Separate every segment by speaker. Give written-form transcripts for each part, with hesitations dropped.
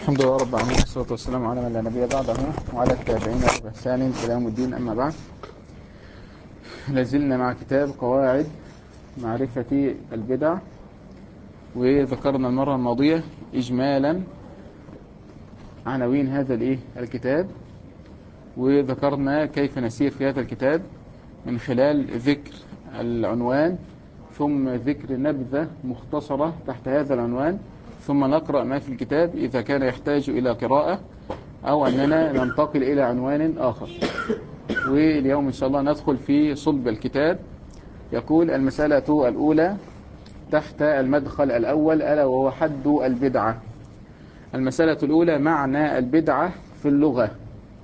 Speaker 1: الحمد لله رب العالمين والصلاة والسلام على من لا نبي بعده وعلى التابعين بإحسان إلى يوم الدين. أما بعد، لازلنا مع كتاب قواعد معرفة البدع، وذكرنا المرة الماضية إجمالا عناوين هذا الكتاب، وذكرنا كيف نسير في هذا الكتاب من خلال ذكر العنوان ثم ذكر نبذة مختصرة تحت هذا العنوان، ثم نقرأ ما في الكتاب إذا كان يحتاج إلى قراءة أو أننا ننتقل إلى عنوان آخر. واليوم إن شاء الله ندخل في صلب الكتاب. يقول: المسألة الأولى تحت المدخل الأول، ألا وهو حد البدعة. المسألة الأولى: معنى البدعة في اللغة.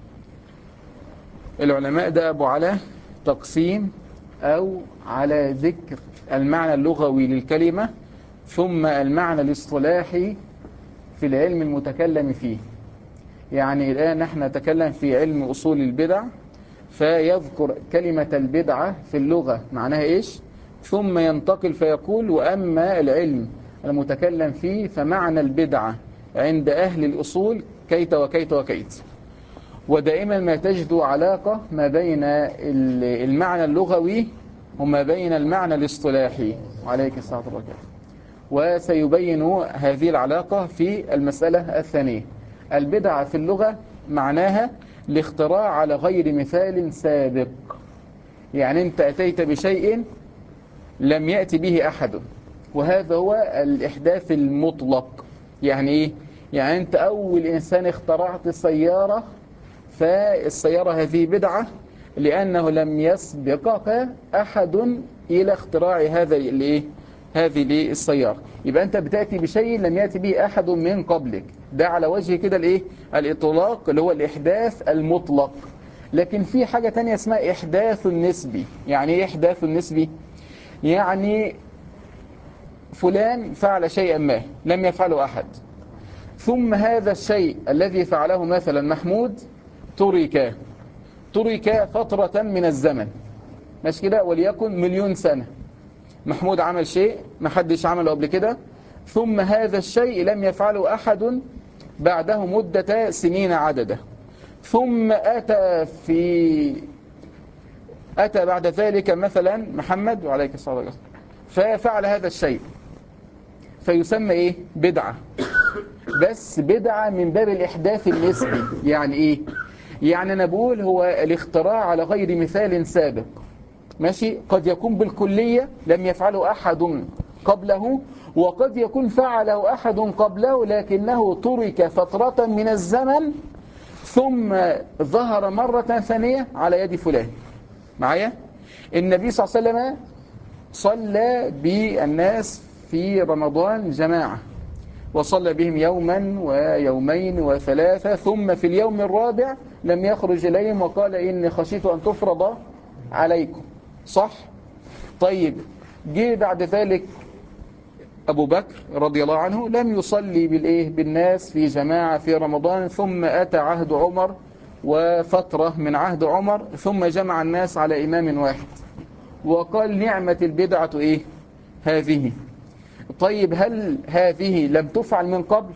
Speaker 1: العلماء دأبوا على تقسيم أو على ذكر المعنى اللغوي للكلمة ثم المعنى الاصطلاحي في العلم المتكلم فيه. يعني الآن نحن نتكلم في علم أصول البدع، فيذكر كلمة البدعة في اللغة معناها إيش، ثم ينتقل فيقول: وأما العلم المتكلم فيه فمعنى البدعة عند أهل الأصول كيت وكيت وكيت. ودائما ما تجد علاقة ما بين المعنى اللغوي وما بين المعنى الاصطلاحي. عليك الصلاة والسلام. وسيبين هذه العلاقة في المسألة الثانية. البدعة في اللغة معناها الاختراع على غير مثال سابق. يعني أنت أتيت بشيء لم يأتي به أحد، وهذا هو الإحداث المطلق. يعني إيه؟ يعني أنت أول إنسان اخترعت السيارة، فالسيارة هذه بدعة لأنه لم يسبقك أحد إلى اختراع هذه السيارة. يبقى أنت بتأتي بشيء لم يأتي به أحد من قبلك. ده على وجه كده الإطلاق اللي هو الإحداث المطلق. لكن في حاجة تانية اسمها إحداث النسبي. يعني إيه إحداث النسبي؟ يعني فلان فعل شيئا ما لم يفعله أحد، ثم هذا الشيء الذي فعله مثلا محمود ترك فترة من الزمن، مش كده، وليكن 1,000,000 سنة. محمود عمل شيء ما حدش عمله قبل كده، ثم هذا الشيء لم يفعله أحد بعده مدة سنين عددة، ثم أتى بعد ذلك مثلا محمد وعليك الصلاة والسلام ففعل هذا الشيء، فيسمى إيه؟ بدعة. بس بدعة من باب الإحداث النسبي. يعني إيه؟ يعني أنا بقول هو الاختراع على غير مثال سابق، ماشي. قد يكون بالكلية لم يفعله أحد قبله، وقد يكون فعله أحد قبله لكنه ترك فترة من الزمن ثم ظهر مرة ثانية على يد فلان. معايا؟ النبي صلى الله عليه وسلم صلى بالناس في رمضان جماعة، وصلى بهم يوما ويومين وثلاثة، ثم في اليوم الرابع لم يخرج إليهم وقال: إني خشيت أن تفرض عليكم. صح؟ طيب، جه بعد ذلك أبو بكر رضي الله عنه لم يصلي بالناس في جماعة في رمضان، ثم أتى عهد عمر وفترة من عهد عمر، ثم جمع الناس على إمام واحد وقال: نعمة البدعة هذه. طيب، هل هذه لم تفعل من قبل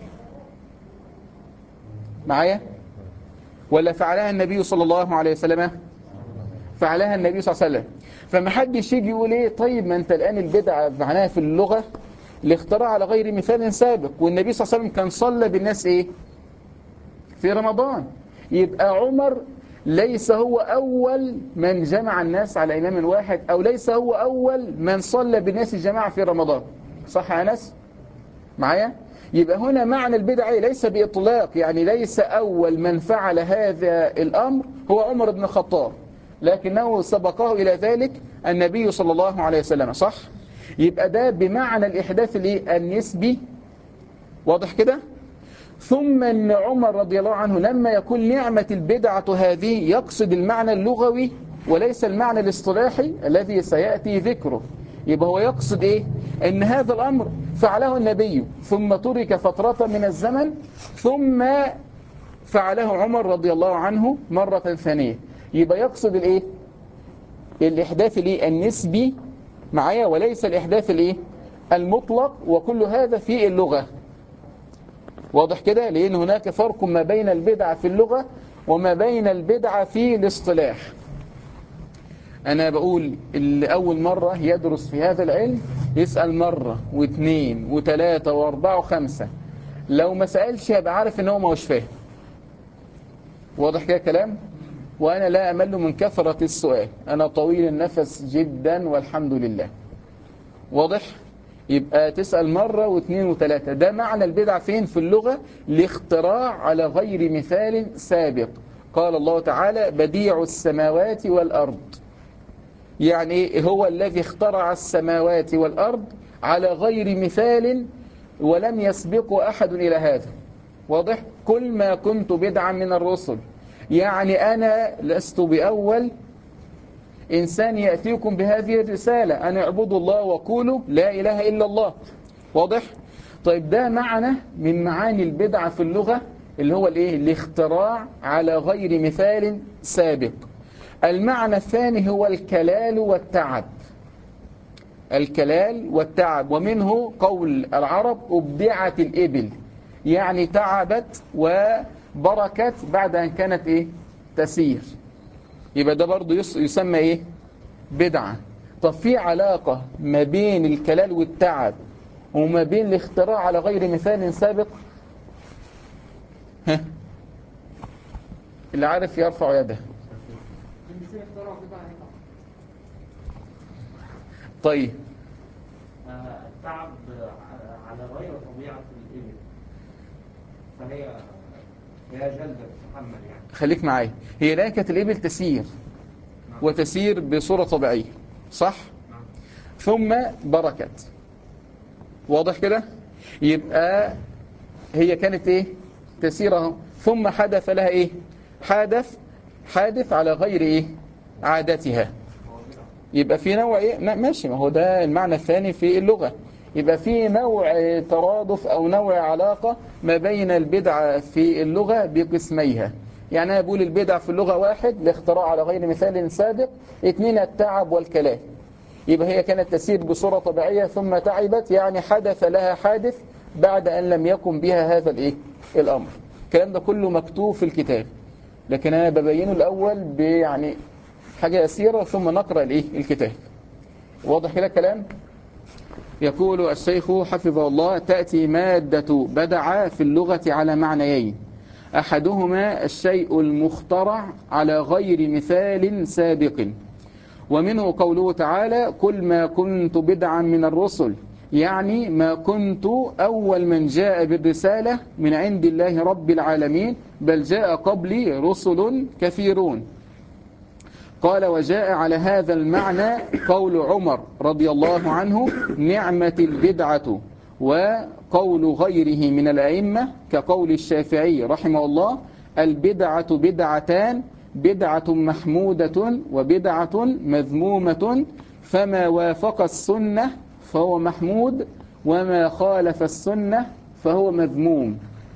Speaker 1: معايا، ولا فعلها النبي صلى الله عليه وسلم؟ فعلها النبي صلى الله عليه وسلم. فما حدش يجي يقول طيب ما انت الآن البدعة معناها في اللغة الاختراع على غير مثال سابق، والنبي صلى الله عليه وسلم كان صلى بالناس في رمضان. يبقى عمر ليس هو أول من جمع الناس على إمام واحد، أو ليس هو أول من صلى بالناس الجماعة في رمضان. صح يا أنس؟ معايا؟ يبقى هنا معنى البدعة ليس بإطلاق، يعني ليس أول من فعل هذا الأمر هو عمر بن الخطاب، لكنه سبقه إلى ذلك النبي صلى الله عليه وسلم. صح؟ يبقى ده بمعنى الإحداث النسبي. واضح كده؟ ثم أن عمر رضي الله عنه لما يقول نعمة البدعة هذه يقصد المعنى اللغوي وليس المعنى الاصطلاحي الذي سيأتي ذكره. يبقى هو يقصد أن هذا الأمر فعله النبي ثم ترك فترة من الزمن، ثم فعله عمر رضي الله عنه مرة ثانية. يبقى يقصد الإحداث النسبي معايا، وليس الإحداث المطلق. وكل هذا في اللغة. واضح كده؟ لأن هناك فرق ما بين البدعة في اللغة وما بين البدعة في الاصطلاح. أنا بقول اللي أول مرة يدرس في هذا العلم يسأل مرة واثنين وثلاثة واربعة وخمسة، لو ما سألش يبقى عارف إن هو ما هوش فاهم. واضح كده كلام؟ وأنا لا أمل من كثرة السؤال، أنا طويل النفس جدا والحمد لله. واضح؟ يبقى تسأل مرة واثنين وثلاثة. ده معنى البدعة فين في اللغة؟ الاختراع على غير مثال سابق. قال الله تعالى بديع السماوات والأرض، يعني هو الذي اخترع السماوات والأرض على غير مثال ولم يسبق أحد إلى هذا. واضح؟ كل ما كنت بدعا من الرسل، يعني أنا لست بأول إنسان يأتيكم بهذه الرسالة، أن اعبدوا الله وقولوا لا إله إلا الله. واضح؟ طيب ده معنى من معاني البدعة في اللغة اللي هو الإيه؟ الاختراع على غير مثال سابق. المعنى الثاني هو الكلال والتعب. الكلال والتعب، ومنه قول العرب أبدعت الإبل، يعني تعبت وبركت بعد أن كانت إيه؟ تسير. يبقى ده برضو يسمى إيه؟ بدعة. طب في علاقة ما بين الكلال والتعب وما بين الاختراع على غير مثال سابق؟ ها؟ اللي عارف يرفع يده. طيب
Speaker 2: التعب على غير طبيعة الإبل، فهي جلدة تتحمل يعني.
Speaker 1: خليك معايا، هي لا كانت الإبل تسير وتسير بصورة طبيعية، صح؟ ثم بركت. واضح كده؟ يبقى هي كانت ايه؟ تسير، ثم حدث لها ايه؟ حادث على غير ايه؟ عادتها. يبقى في نوع ايه؟ ماشي، ما هو ده المعنى الثاني في اللغة. يبقى في نوع ترادف او نوع علاقة ما بين البدعة في اللغة بقسميها. يعني أنا بقول البدع في اللغة واحد الاختراع على غير مثال سابق، اثنين التعب والكلام. يبقى هي كانت تسير بصورة طبيعية ثم تعبت، يعني حدث لها حادث بعد أن لم يكن بها هذا الإيه؟ الأمر. الكلام ده كله مكتوب في الكتاب، لكن أنا ببينه الأول يعني حاجة يسيرة ثم نقرأ الإيه؟ الكتاب. واضح كده الكلام؟ يقول الشيخ حفظه الله تأتي مادة بدع في اللغة على معنيين، أحدهما الشيء المخترع على غير مثال سابق، ومنه قوله تعالى كل ما كنت بدعا من الرسل، يعني ما كنت أول من جاء بالرسالة من عند الله رب العالمين، بل جاء قبلي رسل كثيرون. قال وجاء على هذا المعنى قول عمر رضي الله عنه نعمة البدعة، وقول غيره من الأئمة كقول الشافعي رحمه الله البدعة بدعتان، بدعة محمودة وبدعة مذمومة، فما وافق السنة فهو محمود وما خالف السنة فهو مذموم.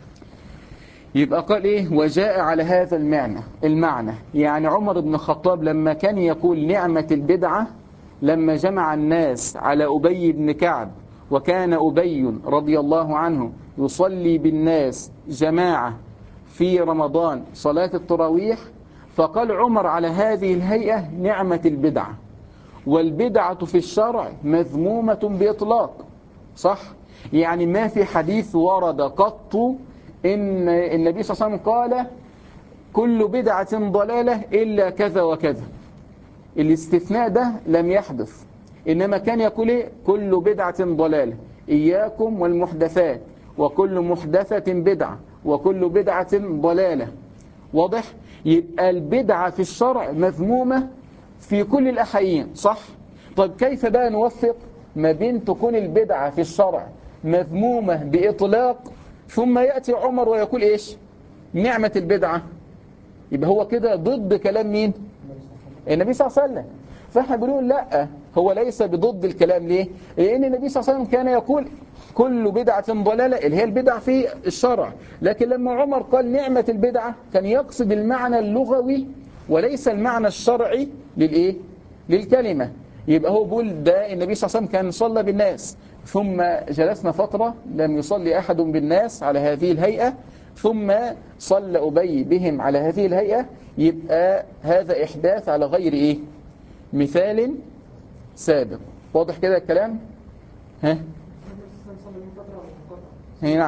Speaker 1: يبقى قال إيه وجاء على هذا المعنى، يعني عمر بن الخطاب لما كان يقول نعمة البدعة لما جمع الناس على أبي بن كعب، وكان أبي رضي الله عنه يصلي بالناس جماعة في رمضان صلاة التراويح، فقال عمر على هذه الهيئة نعمة البدعة، والبدعة في الشرع مذمومة بإطلاق. صح؟ يعني ما في حديث ورد قط إن النبي صلى الله عليه وسلم قال كل بدعة ضلالة إلا كذا وكذا. الاستثناء ده لم يحدث، إنما كان يقول إيه؟ كل بدعة ضلالة، إياكم والمحدثات، وكل محدثة بدعة، وكل بدعة ضلالة. واضح؟ يبقى البدعة في الشرع مذمومة في كل الأحيان. صح؟ طيب كيف بقى نوفق ما بين تكون البدعة في الشرع مذمومة بإطلاق ثم يأتي عمر ويقول إيش؟ نعمة البدعة؟ يبقى هو كده ضد كلام مين؟ النبي صلى الله عليه وسلم. فاحنا بنقول لا، هو ليس بضد الكلام. ليه؟ لأن النبي صلى الله عليه وسلم كان يقول كل بدعة ضلالة اللي هي البدع في الشرع، لكن لما عمر قال نعمة البدعة كان يقصد المعنى اللغوي وليس المعنى الشرعي للإيه؟ للكلمة. يبقى هو بيقول ده النبي صلى الله عليه وسلم كان صلى بالناس، ثم جلسنا فترة لم يصلي أحد بالناس على هذه الهيئة، ثم صلى أبي بهم على هذه الهيئة. يبقى هذا إحداث على غير إيه؟ مثال سابق. واضح كده الكلام؟ ها؟ نعم.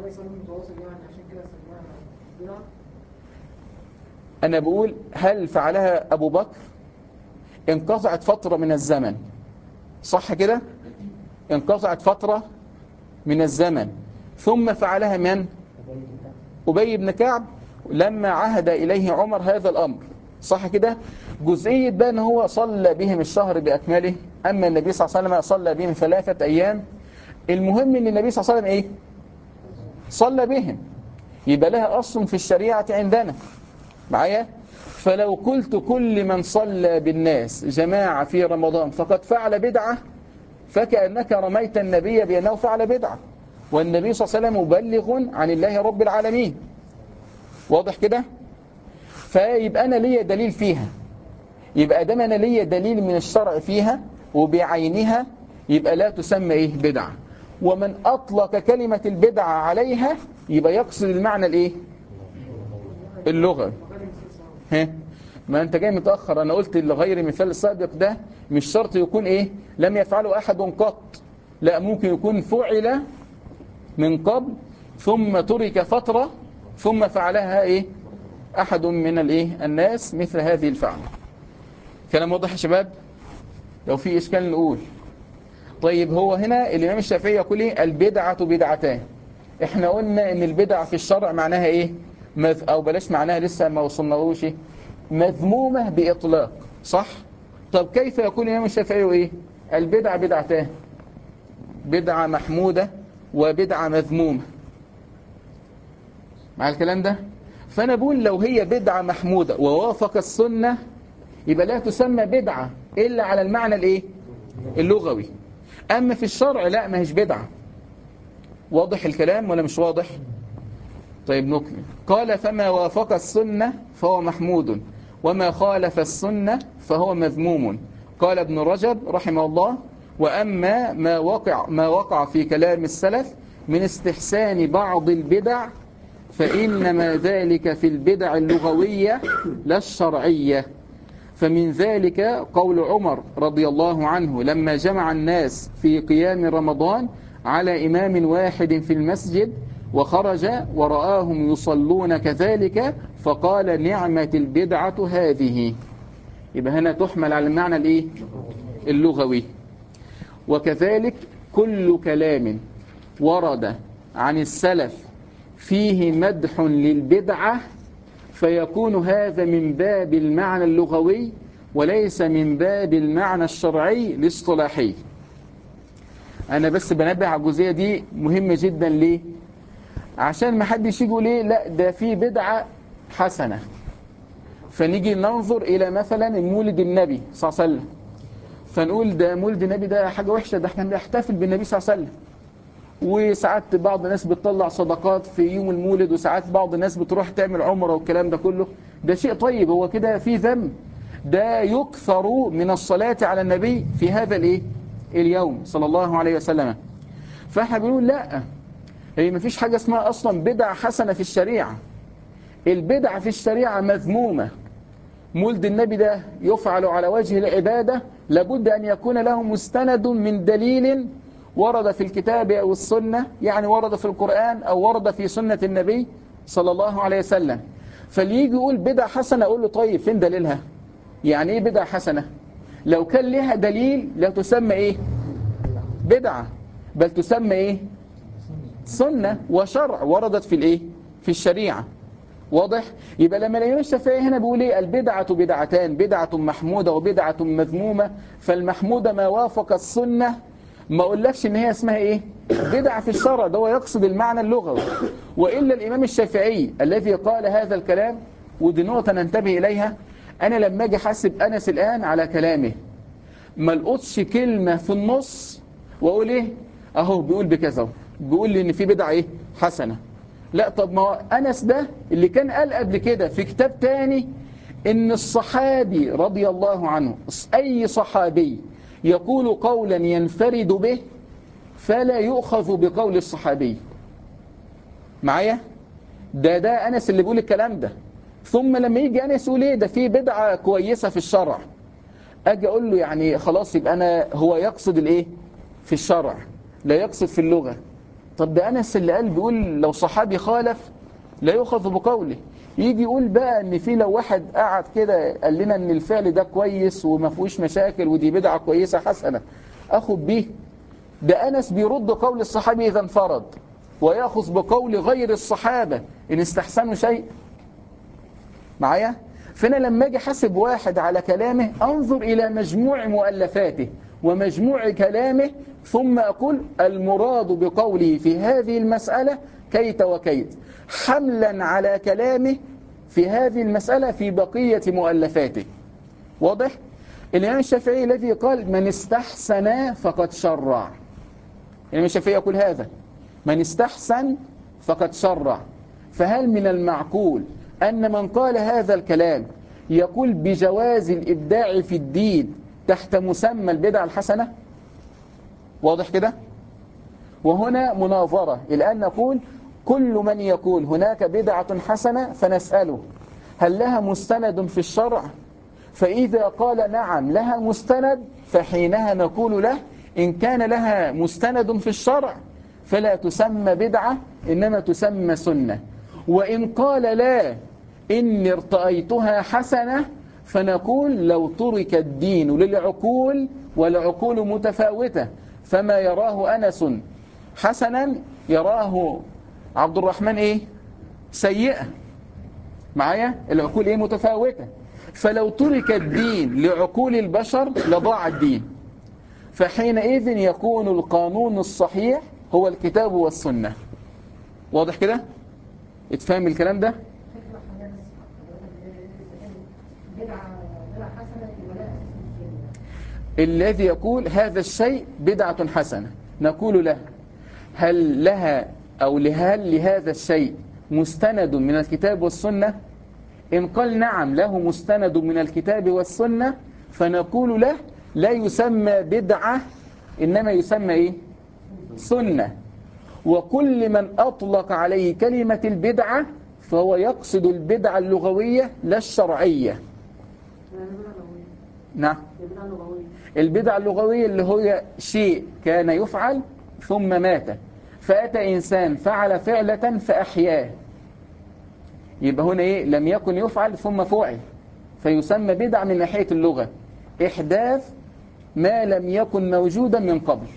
Speaker 1: أنا بقول هل فعلها أبو بكر؟ انقطعت فترة من الزمن، صح كده؟ انقطعت فترة من الزمن، ثم فعلها من؟ أبي بن كعب لما عهد إليه عمر هذا الأمر، صح كده؟ جزئية بقى أن هو صلى بهم الشهر بأكمله، أما النبي صلى الله عليه وسلم صلى بهم 3 أيام. المهم أن النبي صلى الله عليه وسلم إيه؟ صلى بهم، يبقى لها أصل في الشريعة عندنا معايا. فلو قلت كل من صلى بالناس جماعة في رمضان فقد فعل بدعة، فكأنك رميت النبي بأنه فعل بدعة، والنبي صلى الله عليه وسلم مبلغ عن الله رب العالمين. واضح كده؟ فيبقى أنا لي دليل فيها، يبقى دام أنا لي دليل من الشرع فيها وبعينها، يبقى لا تسمى إيه؟ بدعة. ومن أطلق كلمة البدعة عليها يبقى يقصد المعنى الإيه؟ اللغة. ها؟ ما أنت جاي متأخر، أنا قلت لغير مثال السابق ده مش شرط يكون إيه؟ لم يفعله أحد قط، لا، ممكن يكون فعل من قبل ثم ترك فترة ثم فعلها إيه؟ أحد من الإيه؟ الناس مثل هذه الفعل. كلام واضح يا شباب؟ لو في إشكال نقول. طيب هو هنا الإمام الشافعي يقول إيه؟ البدعة بدعتان. إحنا قلنا إن البدعة في الشرع معناها إيه؟ أو بلاش معناها، لسه ما وصلناهوش إيه؟ مذمومة بإطلاق، صح؟ طب كيف يقول الإمام الشافعي إيه؟ البدعة بدعتان، بدعة محمودة وبدعة مذمومة. مع الكلام ده؟ فأنا بقول لو هي بدعة محمودة ووافق السنة يبقى لا تسمى بدعة إلا على المعنى الإيه؟ اللغوي. أما في الشرع لا، ما هيش بدعة. واضح الكلام ولا مش واضح؟ طيب نكمل. قال فما وافق السنة فهو محمود، وما خالف السنة فهو مذموم. قال ابن رجب رحمه الله: وأما ما وقع في كلام السلف من استحسان بعض البدع فإنما ذلك في البدع اللغوية لا الشرعية. فمن ذلك قول عمر رضي الله عنه لما جمع الناس في قيام رمضان على إمام واحد في المسجد وخرج ورآهم يصلون كذلك فقال: نعمة البدعة هذه. يبقى هنا تحمل على المعنى الإيه؟ اللغوي. وكذلك كل كلام ورد عن السلف فيه مدح للبدعة فيكون هذا من باب المعنى اللغوي وليس من باب المعنى الشرعي الاصطلاحي. أنا بس بنبه على الجزئية دي مهمة جدا. ليه؟ عشان ما حدش يقول ليه لا ده في بدعة حسنة، فنيجي ننظر إلى مثلا مولد النبي صلى الله عليه وسلم فنقول ده مولد النبي ده حاجة وحشة، ده احنا بنحتفل بالنبي صلى الله عليه وسلم. وساعات بعض الناس بتطلع صدقات في يوم المولد، وساعات بعض الناس بتروح تعمل عمره والكلام ده كله. ده شيء طيب، هو كده في ذنب؟ ده يكثر من الصلاة على النبي في هذا الايه اليوم صلى الله عليه وسلم. فاحنا بنقول لا، هي مفيش حاجة اسمها أصلا بدعة حسنة في الشريعة. البدعة في الشريعة مذمومة. مولد النبي ده يفعل على وجه العبادة، لابد أن يكون له مستند من دليل ورد في الكتاب أو السنة، يعني ورد في القرآن أو ورد في سنة النبي صلى الله عليه وسلم. فليجي يقول بدعة حسنة أقول له طيب فين دليلها؟ يعني إيه بدعة حسنة؟ لو كان لها دليل لا تسمى إيه؟ بدعة، بل تسمى إيه؟ سنة وشرع وردت في الإيه؟ في الشريعة. واضح؟ يبقى لما الإمام الشافعي هنا بيقول إيه؟ البدعة بدعتان، بدعة محمودة وبدعة مذمومة. فالمحمودة ما وافق السنة، ما أقولكش إن هي اسمها إيه؟ بدعة في الشرع، ده هو يقصد المعنى اللغوي. وإلا الإمام الشافعي الذي قال هذا الكلام، ودي نقطة ننتبه إليها. أنا لما أجي حاسب أنس الآن على كلامه ما لقطش كلمة في النص وأقول إيه؟ أهو بيقول بكذا، بيقول لي إن في بدعة إيه؟ حسنة. لا، طب ما أنس ده اللي كان قال قبل كده في كتاب تاني إن الصحابي رضي الله عنه، أي صحابي يقول قولا ينفرد به فلا يؤخذ بقول الصحابي. معايا؟ ده أنس اللي بيقول الكلام ده. ثم لما يجي أنس يقول ايه ده في بدعة كويسة في الشرع، أجي أقول له يعني خلاص يبقى هو يقصد الايه في الشرع، لا يقصد في اللغة. طب ده أنس اللي قال بيقول لو صحابي خالف لا يؤخذ بقوله. يجي يقول بقى ان في لو واحد قعد كده قال لنا ان الفعل ده كويس وما فيهوش مشاكل ودي بدعة كويسة حسنة اخد بيه. ده أنس بيرد قول الصحابي إذا انفرد، ويأخذ بقول غير الصحابة إن استحسنوا شيء. معايا؟ فأنا لما أجي حسب واحد على كلامه أنظر إلى مجموع مؤلفاته ومجموع كلامه، ثم أقول المراد بقوله في هذه المسألة كيت وكيت، حملا على كلامه في هذه المسألة في بقية مؤلفاته. واضح؟ الإمام الشافعي الذي قال من استحسن فقد شرع، الإمام الشافعي يقول هذا من استحسن فقد شرع. فهل من المعقول أن من قال هذا الكلام يقول بجواز الإبداع في الدين تحت مسمى البدعة الحسنة؟ واضح كده؟ وهنا مناظرة. الآن نقول كل من يقول هناك بدعة حسنة فنسأله هل لها مستند في الشرع؟ فإذا قال نعم لها مستند فحينها نقول له إن كان لها مستند في الشرع فلا تسمى بدعة إنما تسمى سنة. وإن قال لا إني ارتأيتها حسنة فنقول لو ترك الدين للعقول والعقول متفاوتة، فما يراه أنس حسنا يراه عبد الرحمن إيه؟ سيئة. معايا؟ العقول إيه؟ متفاوتة. فلو ترك الدين لعقول البشر لضاع الدين. فحينئذ يكون القانون الصحيح هو الكتاب والسنة. واضح كده؟ اتفهم الكلام ده؟ الذي يقول هذا الشيء بدعة حسنة نقول له هل لها أو هل لهذا الشيء مستند من الكتاب والسنة؟ إن قال نعم له مستند من الكتاب والسنة فنقول له لا يسمى بدعة إنما يسمى إيه؟ سنة. وكل من أطلق عليه كلمة البدعة فهو يقصد البدعة اللغوية لا الشرعية. نعم، البدعة اللغوية اللي هو شيء كان يفعل ثم مات فأتى إنسان فعل فعلة فأحياه، يبقى هنا إيه؟ لم يكن يفعل ثم فعل، فيسمى بدعة من ناحية اللغة إحداث ما لم يكن موجودا من قبل.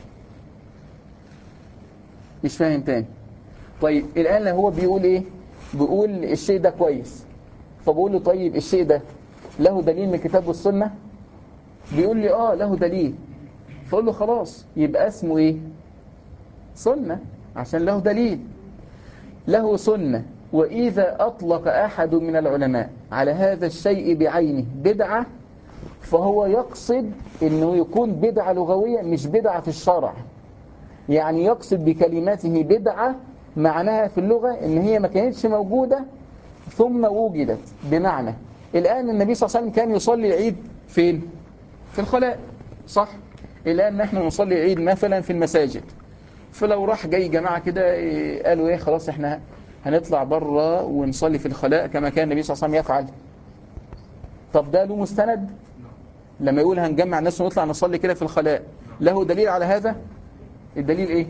Speaker 1: مش فاهم تاني؟ طيب الآن هو بيقول إيه؟ بيقول الشيء ده كويس، فبقول له طيب الشيء ده له دليل من الكتاب والسنة؟ بيقول لي له دليل. فقول له خلاص يبقى اسمه إيه؟ سنة، عشان له دليل، له سنة. وإذا أطلق أحد من العلماء على هذا الشيء بعينه بدعة فهو يقصد أنه يكون بدعة لغوية مش بدعة في الشرع. يعني يقصد بكلماته بدعة معناها في اللغة أن هي ما كانتش موجودة ثم وجدت. بمعنى الآن النبي صلى الله عليه وسلم كان يصلي العيد فين؟ في الخلاء، صح؟ الآن نحن نصلي العيد مثلا في المساجد، فلو راح جاي جماعة كده قالوا ايه خلاص احنا هنطلع بره ونصلي في الخلاء كما كان النبي صلى الله عليه وسلم يفعل. طب ده له مستند؟ لما يقول هنجمع الناس ونطلع نصلي كده في الخلاء له دليل على هذا؟ الدليل ايه؟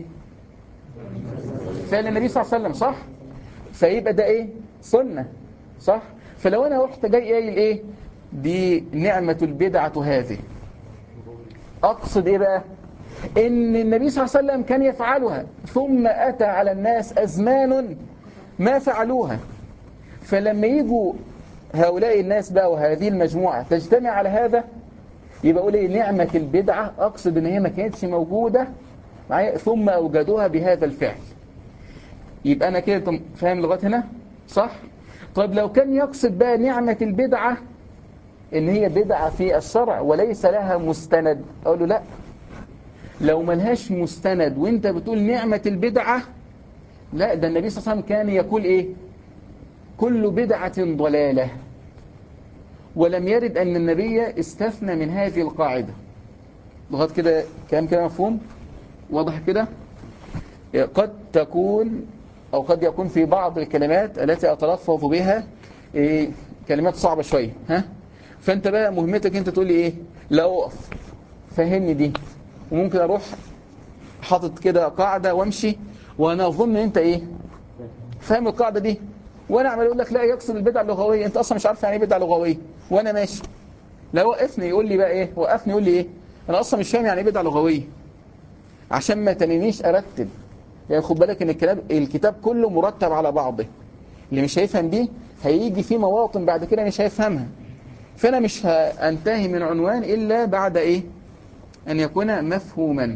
Speaker 1: فعل النبي صلى الله عليه وسلم، صح؟ فيبقى ده ايه؟ سنة، صح؟ فلو انا رحت جاي قايل ايه؟ دي نعمة البدعة هذه، اقصد ايه بقى؟ إن النبي صلى الله عليه وسلم كان يفعلها ثم أتى على الناس أزمان ما فعلوها، فلما يجوا هؤلاء الناس بقى وهذه المجموعة تجتمع على هذا يبقى أقول إيه؟ نعمة البدعة، أقصد إن هي ما كانتش موجودة معايا ثم أوجدوها بهذا الفعل. يبقى أنا كده فاهم لغاية هنا؟ صح؟ طيب لو كان يقصد بقى نعمة البدعة إن هي بدعة في الشرع وليس لها مستند، أقول له لا، لو ملهاش مستند وانت بتقول نعمة البدعة، لا، ده النبي صلى الله عليه وسلم كان يقول ايه؟ كل بدعة ضلالة. ولم يرد أن النبي استثنى من هذه القاعدة. لغاية كده كلام كده مفهوم واضح كده؟ قد تكون أو قد يكون في بعض الكلمات التي أتلفظ بها كلمات صعبة شوية، ها؟ فأنت بقى مهمتك أنت تقول لي إيه؟ لا أقف فهمني دي، وممكن أروح حاطط كده قاعدة وامشي وأنا أظن أنت إيه؟ فاهم القاعدة دي، وأنا عمال أقول لك لا يقصد البدع اللغوية، أنت أصلا مش عارف يعني إيه بدع لغوية وأنا ماشي. لا وقفني يقول لي بقى إيه؟ وقفني يقول لي إيه؟ أنا أصلا مش فاهم يعني إيه بدع لغوية، عشان ما تنينيش أرتب. يعني خد بالك إن الكتاب كله مرتب على بعضه، اللي مش هيفهم دي هيجي في مواطن بعد كده مش هيفهمها، فأنا مش هأنتهي من عنوان إلا بعد إيه؟ أن يكون مفهوما.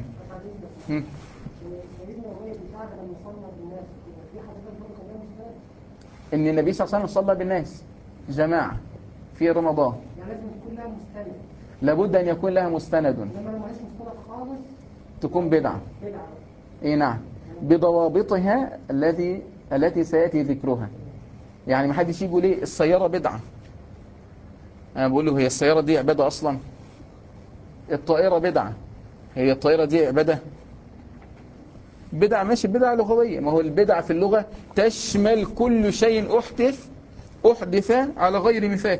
Speaker 1: إن النبي صلى الله عليه وسلم صلى بالناس جماعة في رمضان،
Speaker 3: يعني لازم يكون لها مستند،
Speaker 1: لابد أن يكون لها مستند،
Speaker 3: لما لو مالهاش مستند خالص
Speaker 1: تكون بدعة.
Speaker 3: بدعة.
Speaker 1: إيه نعم، بضوابطها التي سيأتي ذكرها. يعني ما حدش يقول ليه السيارة بدعة، أنا بقول له هي السيارة دي عبادة أصلا؟ الطائرة بدعة، هي الطائرة دي عبادة؟ بدعة ماشي، بدعة لغوية، ما هو البدعة في اللغة تشمل كل شيء أحدث على غير مثال.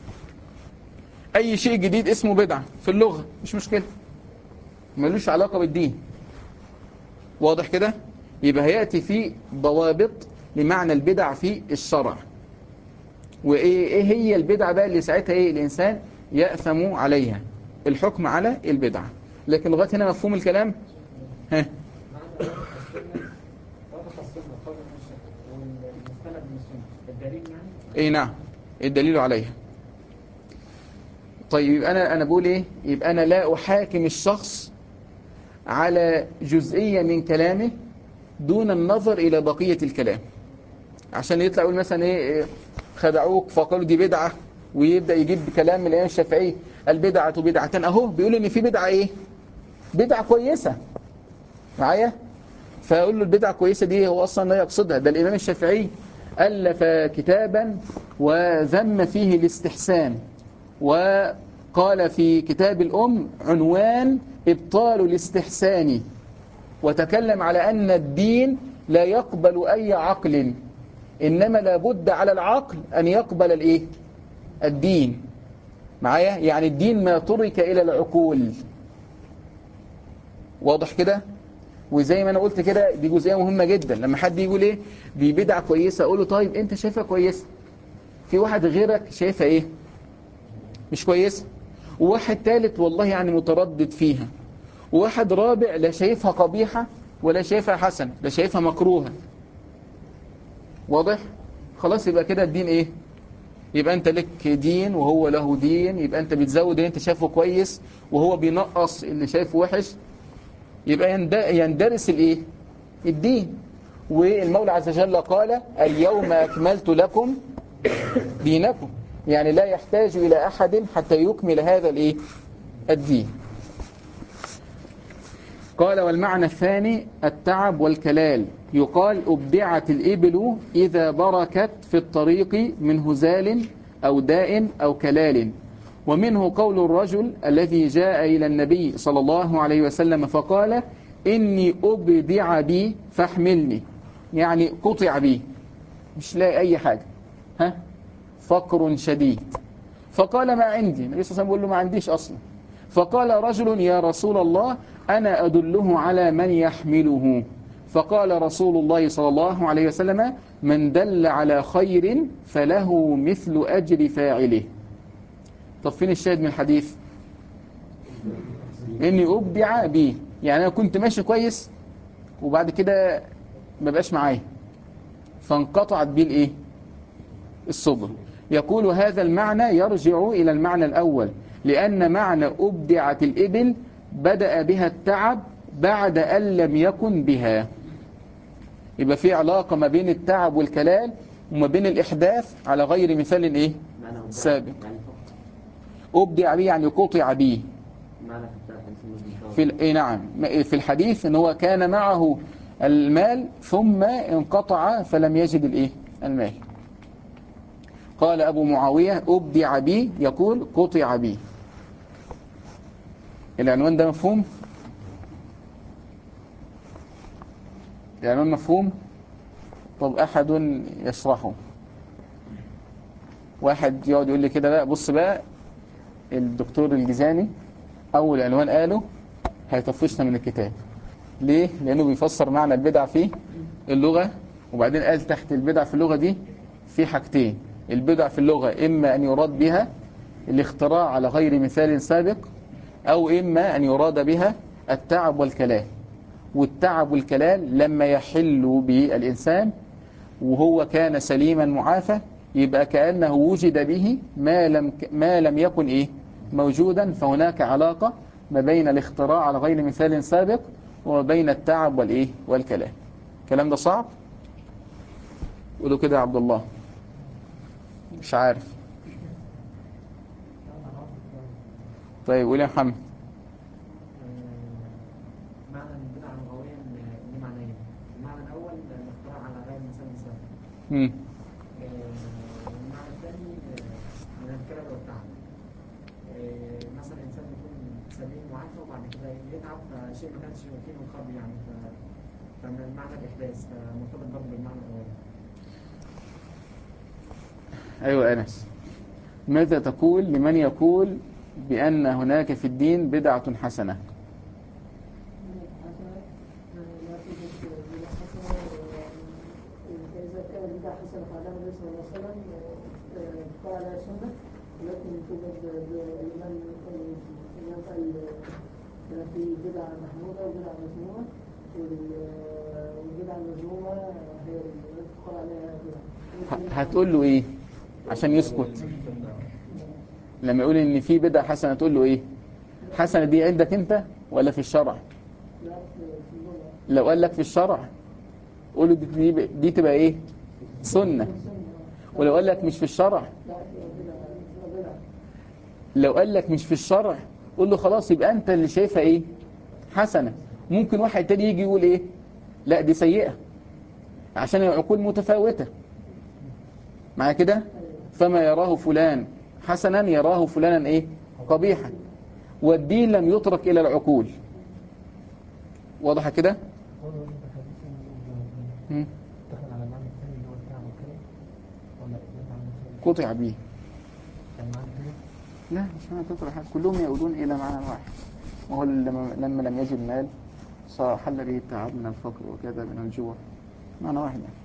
Speaker 1: أي شيء جديد اسمه بدعة في اللغة، مش مشكلة، ملوش علاقة بالدين. واضح كده؟ يبقى هيأتي في ضوابط لمعنى البدع في الشرع، وإيه هي البدعة بقى اللي ساعتها إيه الإنسان يأثم عليها، الحكم على البدعة. لكن لغاية هنا مفهوم الكلام؟ ها؟ ايه نعم، الدليل عليها. طيب انا بقول ايه؟ يبقى انا لا احاكم الشخص على جزئية من كلامه دون النظر الى بقية الكلام، عشان يطلع يقول مثلا ايه خدعوك فقالوا دي بدعة، ويبدأ يجيب كلام من الإمام الشافعي البدعة بدعتان، اهو بيقول ان في بدعة ايه؟ بدعة كويسة معايا، فأقول له البدعة كويسة دي هو أصلا لا يقصدها، ده الإمام الشافعي ألف كتابا وذم فيه الاستحسان، وقال في كتاب الأم عنوان إبطال الاستحسان، وتكلم على أن الدين لا يقبل أي عقل، إنما لابد على العقل أن يقبل الإيه؟ الدين معايا، يعني الدين ما ترك إلى العقول. واضح كده؟ وزي ما انا قلت كده دي جزئيه مهمه جدا، لما حد يقول ايه دي بدعه كويسه اقول له طيب انت شايفها كويسه، في واحد غيرك شايفها ايه مش كويسه، وواحد ثالث والله يعني متردد فيها، وواحد رابع لا شايفها قبيحه ولا شايفها حسنه، لا شايفها مكروهه. واضح؟ خلاص يبقى كده الدين ايه؟ يبقى انت لك دين وهو له دين، يبقى انت بتزود اللي انت شايفه كويس وهو بينقص اللي شايفه وحش، يبقى يندرس الايه؟ الدين. والمولى عز وجل قال اليوم أكملت لكم دينكم، يعني لا يحتاج إلى أحد حتى يكمل هذا الايه؟ الدين. قال والمعنى الثاني التعب والكلال، يقال أبدعت الإبل إذا بركت في الطريق من هزال أو داء أو كلال. ومنه قول الرجل الذي جاء إلى النبي صلى الله عليه وسلم فقال إني أبدع بي فاحملني، يعني قطع بي مش لاقي أي حاجة، ها فقر شديد، فقال ما عندي، النبي صلى الله عليه وسلم يقول له ما عنديش أصلا، فقال رجل يا رسول الله أنا أدله على من يحمله، فقال رسول الله صلى الله عليه وسلم من دل على خير فله مثل أجر فاعله. طب فين الشاهد من الحديث؟ إني أبدع بي، يعني أنا كنت ماشي كويس وبعد كده ما بقاش معايا فانقطعت بي الإيه؟ الصبر. يقول هذا المعنى يرجع إلى المعنى الأول، لأن معنى أبدعت الإبل بدأ بها التعب بعد أن لم يكن بها، يبقى في علاقة ما بين التعب والكلال وما بين الإحداث على غير مثال إيه؟ سابق. أبدع به يعني قطع به في نعم في الحديث إن هو كان معه المال ثم انقطع فلم يجد الإيه؟ المال. قال أبو معاوية أبدع بي يقول قطع بي. العنوان ده مفهوم؟ العنوان مفهوم؟ طب أحد يشرحه؟ واحد يقعد يقول لي كده بقى، بص بقى الدكتور الجزاني أول عنوان قاله هيطفشنا من الكتاب. ليه؟ لأنه بيفسر معنى البدع في اللغة، وبعدين قال تحت البدع في اللغة دي في حاجتين. البدع في اللغة إما أن يراد بها الاختراع على غير مثال سابق، أو إما أن يراد بها التعب والكلام. والتعب والكلام لما يحل بالإنسان وهو كان سليما معافى يبقى كأنه وجد به ما لم يكن إيه موجودا. فهناك علاقة ما بين الاختراع على غير مثال سابق وما بين التعب والإيه والكلام. الكلام ده صعب؟ قولوا كده يا عبد الله. مش عارف. طيب قول يا محمد.
Speaker 4: معنى البدعة اللغوية إن معنيين. المعنى الأول الاختراع على غير مثال سابق. المعنى الثاني من الكلام والتعب. مثلا إنسان يكون سليم وعافى وبعد كده يتعب فشيء ما كانش فيه من قبل يعني فمن المعنى الإحداث فمرتبط برضه بالمعنى الأول.
Speaker 1: أيوة أنس، ماذا تقول لمن يقول بأن هناك في الدين بدعة حسنة؟
Speaker 3: إذا كان بدعة حسنة فعلها النبي صلى الله عليه وسلم قال سنة، ولكن توجد الإمام قال كان في بدعة محمودة وبدعة مذمومة، والبدعة المذمومة هي التي قال عليها بدعة.
Speaker 1: هتقول له إيه عشان يسكت؟ لما يقول إن في بدعة حسنة تقول له إيه؟ حسنة دي عندك أنت ولا في الشرع؟ لو قال لك في الشرع قول له دي تبقى إيه؟ سنة. ولو قال لك مش في الشرع، لو قال لك مش في الشرع قول له خلاص يبقى أنت اللي شايفها إيه؟ حسنة. ممكن واحد تاني يجي يقول إيه؟ لا دي سيئة، عشان العقول متفاوتة مع كده. فما يراه فلان حسنا يراه فلانا إيه؟ قبيحا. والدين لم يترك إلى العقول. واضح كده؟ قطع به. لا مش معنى تطرح حاجة، كلهم يقولون إلى معنى واحد، وهو لما لم يجد مال صار حل به التعب من الفقر وكذا من الجوع. معنى واحد يعني.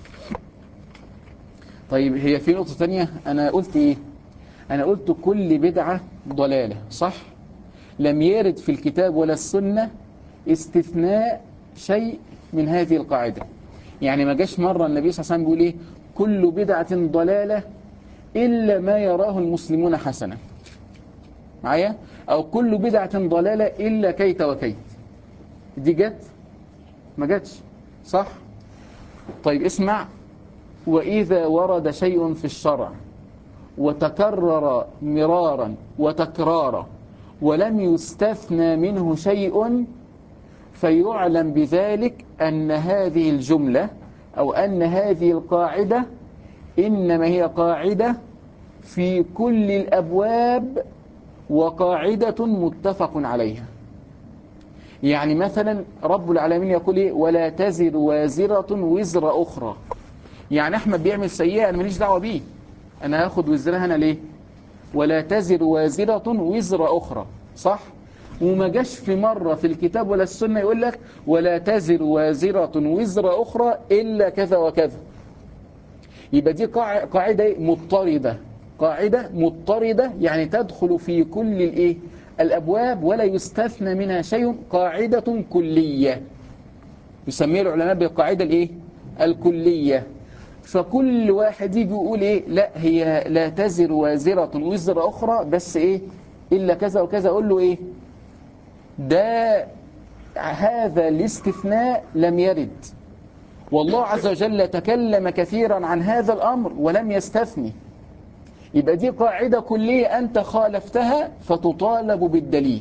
Speaker 1: طيب هي في نقطة تانية أنا قلت إيه؟ أنا قلت كل بدعة ضلالة، صح؟ لم يرد في الكتاب ولا السنة استثناء شيء من هذه القاعدة. يعني ما جاش مرة النبي صلى الله عليه وسلم بيقول إيه؟ كل بدعة ضلالة إلا ما يراه المسلمون حسنا، معايا؟ أو كل بدعة ضلالة إلا كيت وكيت. دي جت؟ ما جتش، صح؟ طيب اسمع. وإذا ورد شيء في الشرع وتكرر مرارا وتكرارا ولم يستثنى منه شيء فيعلم بذلك أن هذه الجملة أو أن هذه القاعدة إنما هي قاعدة في كل الأبواب وقاعدة متفق عليها. يعني مثلا رب العالمين يقول إيه؟ ولا تزر وازرة وزر أخرى. يعني أحمد بيعمل سيئة أنا ماليش دعوة بيه، أنا هاخد وزرها أنا ليه؟ ولا تزر وازرة وزر أخرى، صح؟ وما جاش في مرة في الكتاب ولا السنة يقول لك ولا تزر وازرة وزر أخرى إلا كذا وكذا. يبقى دي قاعدة مضطردة. قاعدة مضطردة يعني تدخل في كل الإيه؟ الأبواب ولا يستثنى منها شيء. قاعدة كلية يسميها العلماء بالقاعدة الإيه؟ الكلية. فكل واحد يجي يقول إيه؟ لا هي لا تزر وازرة وزر أخرى بس إيه؟ إلا كذا وكذا. أقول له إيه؟ ده هذا الاستثناء لم يرد، والله عز وجل تكلم كثيرا عن هذا الأمر ولم يستثني. يبقى دي قاعدة كلية أنت خالفتها فتطالب بالدليل.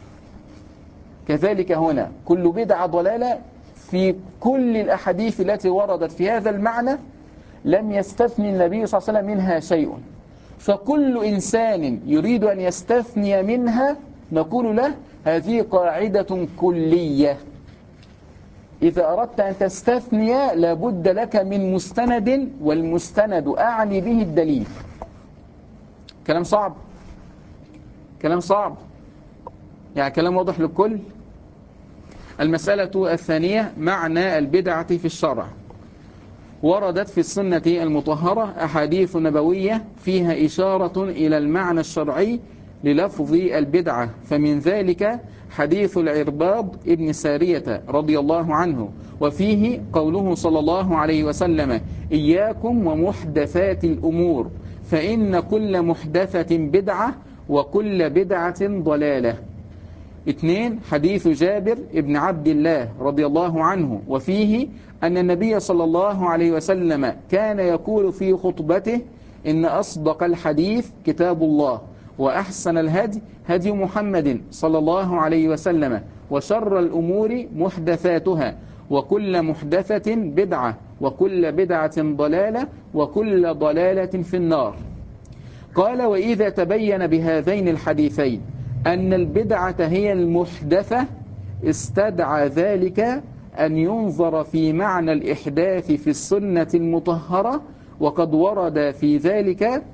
Speaker 1: كذلك هنا كل بدعة ضلالة في كل الأحاديث التي وردت في هذا المعنى لم يستثني النبي صلى الله عليه وسلم منها شيء. فكل إنسان يريد أن يستثني منها نقول له هذه قاعدة كلية، إذا أردت أن تستثني لابد لك من مستند، والمستند أعني به الدليل. كلام صعب، كلام صعب، يعني كلام واضح للكل. المسألة الثانية معنى البدعة في الشرع. وردت في السنة المطهرة أحاديث نبوية فيها إشارة إلى المعنى الشرعي للفظ البدعة، فمن ذلك حديث العرباض ابن سارية رضي الله عنه، وفيه قوله صلى الله عليه وسلم: إياكم ومحدثات الأمور فإن كل محدثة بدعة وكل بدعة ضلالة. 2. حديث جابر ابن عبد الله رضي الله عنه، وفيه أن النبي صلى الله عليه وسلم كان يقول في خطبته: إن أصدق الحديث كتاب الله، وأحسن الهدي هدي محمد صلى الله عليه وسلم، وشر الأمور محدثاتها، وكل محدثة بدعة، وكل بدعة ضلالة، وكل ضلالة في النار. قال: وإذا تبين بهذين الحديثين أن البدعة هي المحدثة استدعى ذلك أن ينظر في معنى الإحداث في السنة المطهرة، وقد ورد في ذلك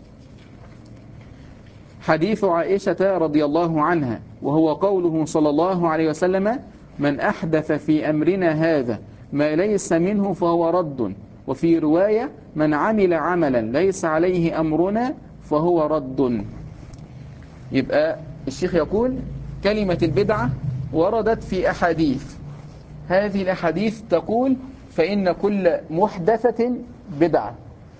Speaker 1: حديث عائشة رضي الله عنها، وهو قوله صلى الله عليه وسلم: من أحدث في أمرنا هذا ما ليس منه فهو رد. وفي رواية: من عمل عملا ليس عليه أمرنا فهو رد. يبقى الشيخ يقول كلمة البدعة وردت في أحاديث، هذه الأحاديث تقول فإن كل محدثة بدعة،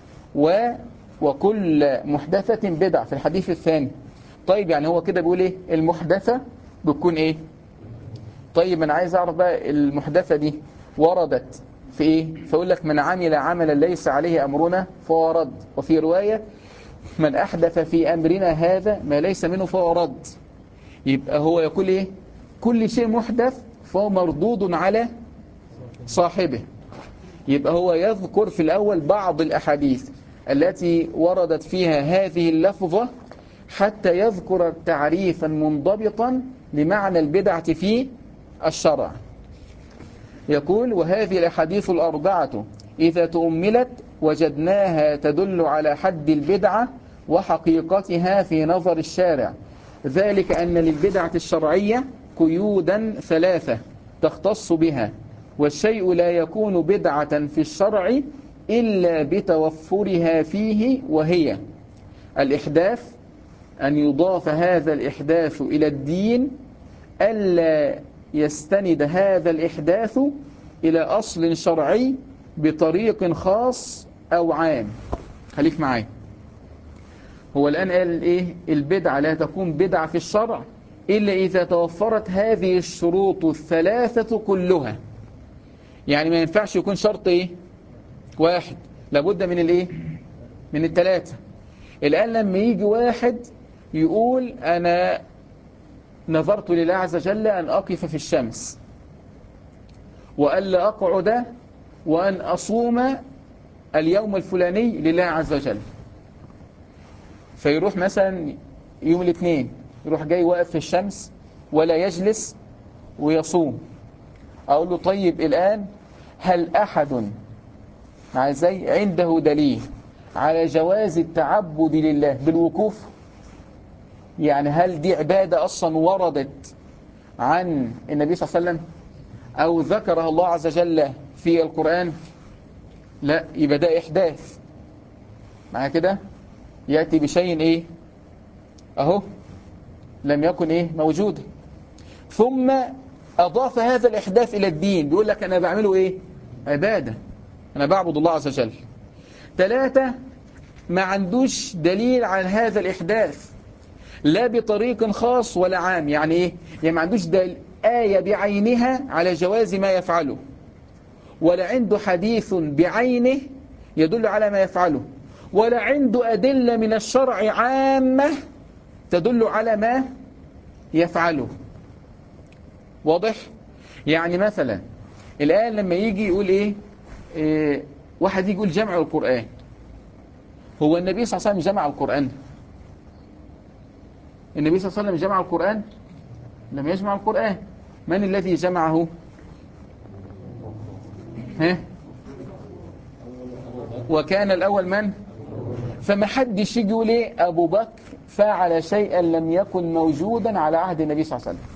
Speaker 1: وكل محدثة بدعة في الحديث الثاني. طيب يعني هو كده بيقول إيه؟ المحدثة بتكون إيه؟ طيب أنا عايز أعرف بقى المحدثة دي وردت في إيه؟ فأقول لك: من عمل عملا ليس عليه أمرنا فهو رد. وفي رواية: من أحدث في أمرنا هذا ما ليس منه فهو رد. يبقى هو يقول إيه؟ كل شيء محدث فهو مردود على صاحبه. يبقى هو يذكر في الأول بعض الأحاديث التي وردت فيها هذه اللفظة حتى يذكر تعريفا منضبطا لمعنى البدعة في الشرع. يقول: وهذه الأحاديث الأربعة إذا تؤملت وجدناها تدل على حد البدعة وحقيقتها في نظر الشارع، ذلك أن للبدعة الشرعية قيودا ثلاثة تختص بها، والشيء لا يكون بدعة في الشرع إلا بتوفرها فيه، وهي الإحداث، أن يضاف هذا الإحداث إلى الدين، ألا يستند هذا الإحداث إلى أصل شرعي بطريق خاص أو عام. خليك معايا، هو الآن قال إيه؟ البدعة لا تكون بدعة في الشرع إلا إذا توفرت هذه الشروط الثلاثة كلها. يعني ما ينفعش يكون شرط إيه؟ واحد، لابد من الإيه؟ من الثلاثة. الآن لما يجي واحد يقول: أنا نظرت لله عز وجل أن أقف في الشمس، وألا أقعد، وأن أصوم اليوم الفلاني لله عز وجل. فيروح مثلا يوم الاثنين يروح جاي واقف في الشمس ولا يجلس ويصوم. أقول له: طيب الآن هل أحد عنده دليل على جواز التعبد لله بالوقوف؟ يعني هل دي عبادة أصلا وردت عن النبي صلى الله عليه وسلم أو ذكرها الله عز وجل في القرآن؟ لا، يبقى ده إحداث. مع كده يأتي بشيء إيه؟ أهو لم يكن إيه؟ موجود. ثم أضاف هذا الإحداث إلى الدين، بيقول لك أنا بعمله إيه؟ عبادة، أنا بعبد الله عز وجل. 3، ما عندوش دليل على هذا الإحداث لا بطريق خاص ولا عام. يعني إيه؟ يعني ما عندوش آية بعينها على جواز ما يفعله، ولا عنده حديث بعينه يدل على ما يفعله، ولا عنده أدلة من الشرع عامة تدل على ما يفعله. واضح؟ يعني مثلا الآن لما يجي يقول إيه؟ واحد يقول جمع القرآن. هو النبي صلى الله عليه وسلم جمع القرآن؟ النبي صلى الله عليه وسلم جمع القرآن؟ لم يجمع القرآن. من الذي جمعه؟ وكان الأول من؟ فما حدش يجي يقول ايه أبو بكر فعل شيئا لم يكن موجودا على عهد النبي صلى الله عليه وسلم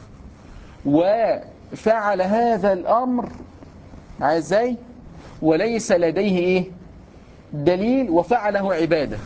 Speaker 1: وفعل هذا الأمر ازاي وليس لديه ايه دليل وفعله عبادة.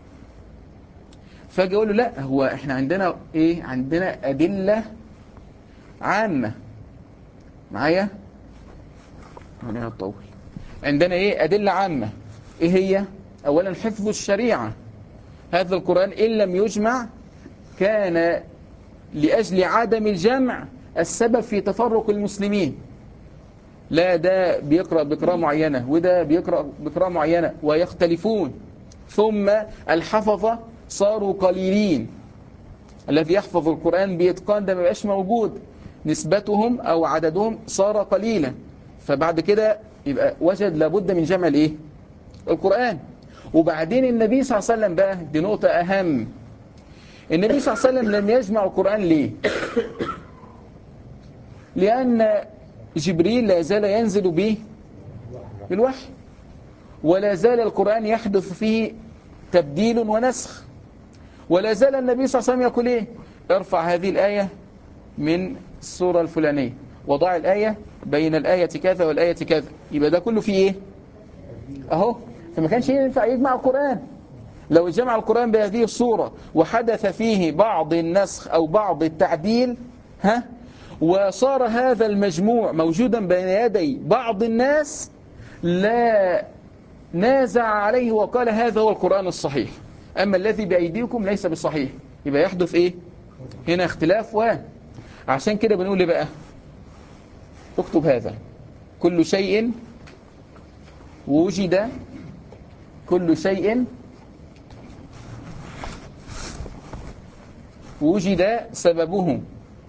Speaker 1: فاجي اقول له لا، هو احنا عندنا ايه؟ عندنا أدلة عامة. معايا؟ هنا هتطول. عندنا ايه؟ أدلة عامة. ايه هي؟ اولا حفظ الشريعة. هذا القرآن إن لم يجمع كان لأجل عدم الجمع السبب في تفرق المسلمين. لا ده بيقرأ بقراءة معينة وده بيقرأ بقراءة معينة ويختلفون. ثم الحفظة صاروا قليلين. الذي يحفظ القرآن بإتقان ده ما بقاش موجود، نسبتهم أو عددهم صار قليلا. فبعد كده يبقى وجد لابد من جمع الايه؟ القرآن. وبعدين النبي صلى الله عليه وسلم بقى، دي نقطة أهم. النبي صلى الله عليه وسلم لم يجمع القرآن ليه؟ لأن جبريل لا زال ينزل به بالوحي، ولا زال القرآن يحدث فيه تبديل ونسخ، ولا زال النبي صلى الله عليه وسلم يقول ايه؟ ارفع هذه الآية من السورة الفلانية وضع الآية بين الآية كذا والآية كذا. يبقى ده كله فيه ايه؟ اهو. فما كانش ينفع يجمع القرآن. لو جمع القرآن بهذه الصورة وحدث فيه بعض النسخ أو بعض التعديل وصار هذا المجموع موجودا بين يدي بعض الناس لا نازع عليه وقال هذا هو القرآن الصحيح، أما الذي بأيديكم ليس بالصحيح. يبقى يحدث إيه؟ هنا اختلاف. عشان كده بنقول إيه بقى؟ اكتب هذا: كل شيء وجد، كل شيء وجد سببه،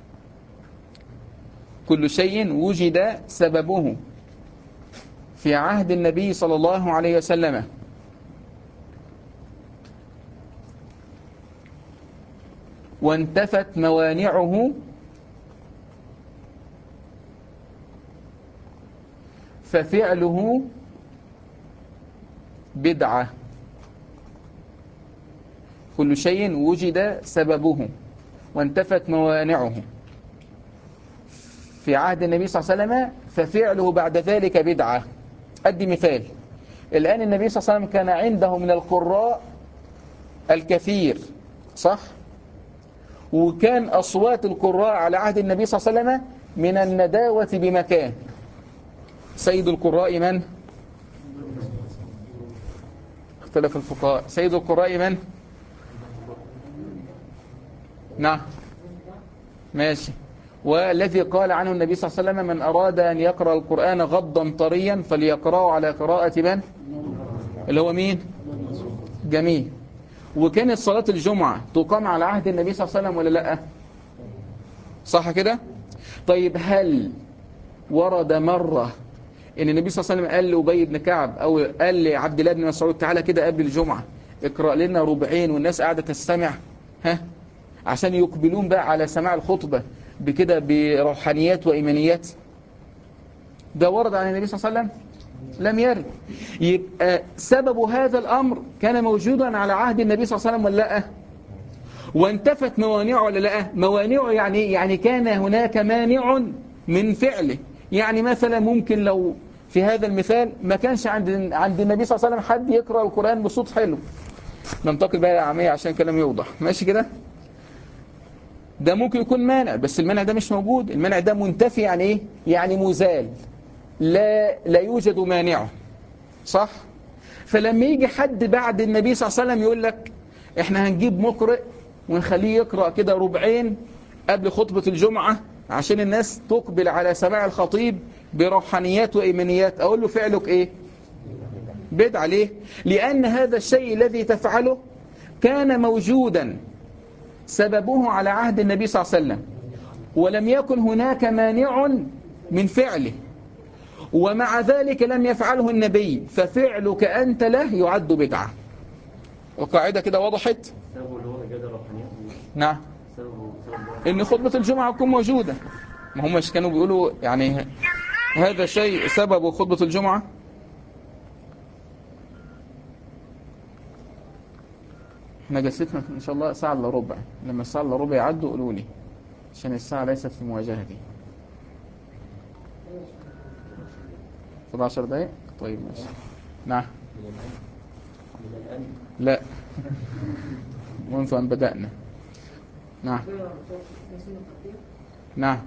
Speaker 1: كل شيء وجد سببه في عهد النبي صلى الله عليه وسلم وانتفت موانعه ففعله بدعة. كل شيء وجد سببه وانتفت موانعه في عهد النبي صلى الله عليه وسلم ففعله بعد ذلك بدعة. أدي مثال. الآن النبي صلى الله عليه وسلم كان عنده من القراء الكثير، صح؟ وكان أصوات القراء على عهد النبي صلى الله عليه وسلم من النداوة بمكان. سيد القراء من؟ اختلف الفقهاء. سيد القراء من؟ نعم ماشي. والذي قال عنه النبي صلى الله عليه وسلم: من أراد أن يقرأ القرآن غضا طريا فليقرأه على قراءة من؟ اللي هو مين؟ جميل. وكانت صلاة الجمعة تقام على عهد النبي صلى الله عليه وسلم ولا لا؟ صح كده؟ طيب هل ورد مرة ان النبي صلى الله عليه وسلم قال لأبي بن كعب او قال لعبد الله بن مسعود تعالى كده قبل الجمعة اقرأ لنا ربعين والناس قاعدة تستمع عشان يقبلون بقى على سماع الخطبة بكده بروحانيات وإيمانيات؟ ده ورد عن النبي صلى الله عليه وسلم؟ لم يرد. يبقى سبب هذا الأمر كان موجودا على عهد النبي صلى الله عليه وسلم ولا لا؟ وانتفت موانعه ولا لا؟ موانعه يعني كان هناك مانع من فعله. يعني مثلا ممكن لو في هذا المثال ما كانش عند النبي صلى الله عليه وسلم حد يقرأ القرآن بصوت حلو. ننتقل بقى للعامية عشان كلام يوضح. ماشي كده؟ ده ممكن يكون مانع، بس المانع ده مش موجود. المانع ده منتفي. يعني ايه؟ يعني مزال، لا يوجد مانعه، صح؟ فلما يجي حد بعد النبي صلى الله عليه وسلم يقول لك احنا هنجيب مقرئ ونخليه يقرأ كده ربعين قبل خطبة الجمعة عشان الناس تقبل على سماع الخطيب بروحانيات وإيمانيات، أقول له فعلك إيه؟ بدعة. ليه؟ لأن هذا الشيء الذي تفعله كان موجودا سببه على عهد النبي صلى الله عليه وسلم ولم يكن هناك مانع من فعله، ومع ذلك لم يفعله النبي، ففعلك أنت له يعد بدعة. القاعدة كده وضحت؟
Speaker 2: سببه اللي هو إيجاد الروحانيات.
Speaker 1: نعم. ان خطبة الجمعة تكون موجودة. ما هم مش كانوا بيقولوا يعني هذا شيء سبب خطبة الجمعة؟ احنا جلستنا ان شاء الله ساعة الا ربع، لما الساعة الا ربع يعدوا قولوا لي، عشان الساعة ليست في مواجهتي. 17 دقايق؟ طيب ماشي. نعم. لا، منذ أن بدأنا. نعم. نعم.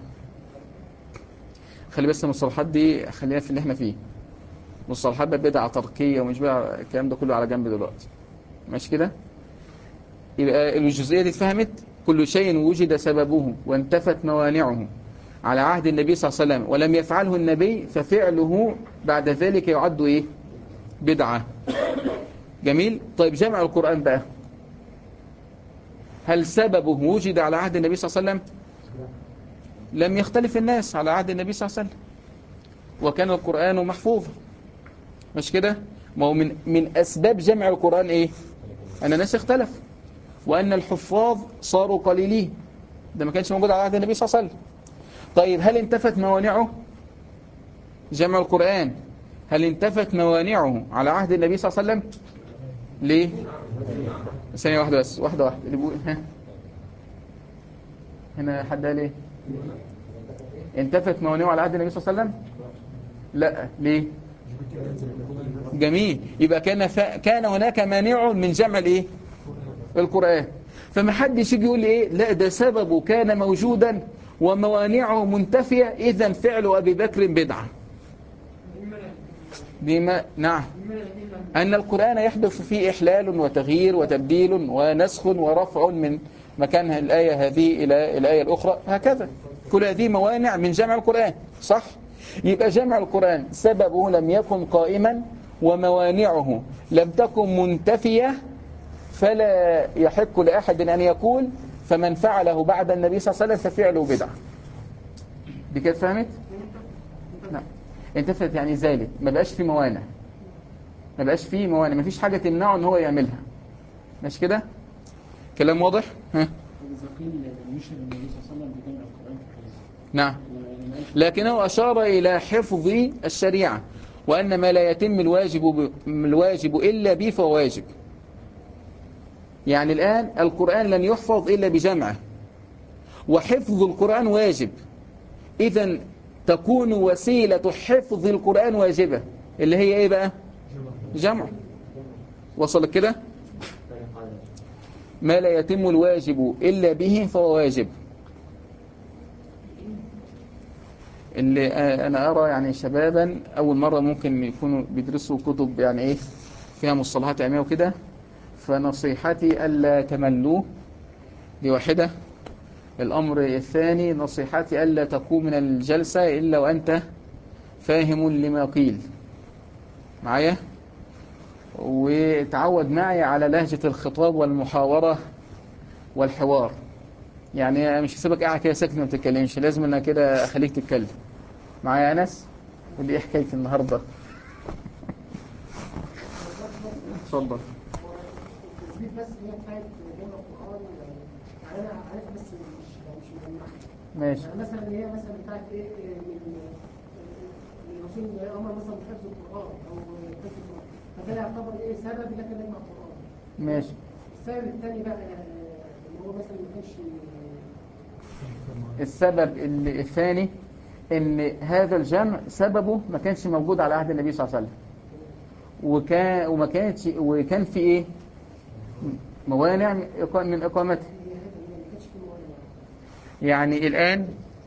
Speaker 1: خلي بس المصطلحات دي خلينا في اللي احنا فيه. مصطلحات بدعة تركية ومش بقى الكلام ده كله على جنب دلوقتي. ماشي كده؟ يبقى الجزئية دي اتفهمت. كل شيء وجد سببه وانتفت موانعه على عهد النبي صلى الله عليه وسلم ولم يفعله النبي ففعله بعد ذلك يعد ايه؟ بدعة. جميل. طيب جمع القرآن بقى، هل سببه وجد على عهد النبي صلى الله عليه وسلم؟ لم يختلف الناس على عهد النبي صلى الله عليه وسلم، وكان القرآن محفوظا. مش كده؟ ما هو من أسباب جمع القرآن إيه؟ أن الناس اختلفوا وأن الحفاظ صاروا قليلين. ده ما كانش موجود على عهد النبي صلى الله عليه وسلم. طيب هل انتفت موانعه جمع القرآن؟ هل انتفت موانعه على عهد النبي صلى الله عليه وسلم؟ ليه؟ ثانية واحدة بس، واحدة اللي بيقول هنا حد قال ايه؟ انتفت موانعه على عهد النبي صلى الله عليه وسلم؟ لا، ليه؟ جميل. يبقى كان هناك مانع من جمع الايه؟ القرآن. فما حدش يجي يقول ايه؟ لا ده سببه كان موجودا وموانعه منتفية اذا فعل ابي بكر بدعة. نعم. أن القرآن يحدث فيه إحلال وتغيير وتبديل ونسخ ورفع من مكان الآية هذه إلى الآية الأخرى، هكذا. كل هذه موانع من جمع القرآن، صح؟ يبقى جمع القرآن سببه لم يكن قائما وموانعه لم تكن منتفية، فلا يحق لأحد أن يقول فمن فعله بعد النبي صلى الله عليه وسلم ففعله بدعة. دي كده فهمت؟ نعم. انتفت يعني زالت، ما بقاش في موانع، ما بقاش فيه موانع، ما فيش حاجة تمنعه ان هو يعملها. مش كده؟ كلام واضح؟ ها؟ نعم. لكنه أشار إلى حفظ الشريعة وأن ما لا يتم الواجب إلا به فهو واجب. يعني الآن القرآن لن يحفظ إلا بجمعه، وحفظ القرآن واجب. إذن تكون وسيلة حفظ القرآن واجبة، اللي هي إيه بقى؟ جمع. وصل كده؟ ما لا يتم الواجب إلا به فهو واجب. اللي أنا أرى يعني شبابا أول مرة ممكن يكونوا بيدرسوا كتب يعني إيه فيها مصطلحات علمية وكده، فنصيحتي ألا تملوا، دي واحدة. الأمر الثاني نصيحتي ألا تقوم من الجلسة إلا وأنت فاهم لما قيل معايا، وتعود معي على لهجة الخطاب والمحاورة والحوار. يعني مش هسيبك قاعد كده ساكت ما بتتكلمش، لازم انا كده اخليك تتكلم معايا يا انس. ودي ايه حكايه النهارده؟ اتفضل.
Speaker 3: بس هي بتاعت جمع القرآن، يعني انا عارفها بس مش مجمعها.
Speaker 1: ماشي.
Speaker 3: يعني مثلا هي مثلا بتاعت ايه الرسول امر مثلا بحفظ القرآن او حفظ القرآن، فده يعتبر ايه سبب لك نجمع القرآن.
Speaker 1: ماشي.
Speaker 3: السبب الثاني بقى اللي هو مثلا ما كانش.
Speaker 1: السبب الثاني ان هذا الجمع سببه ما كانش موجود على عهد النبي صلى الله عليه وسلم، وكان في ايه موانع من اقامته. يعني الان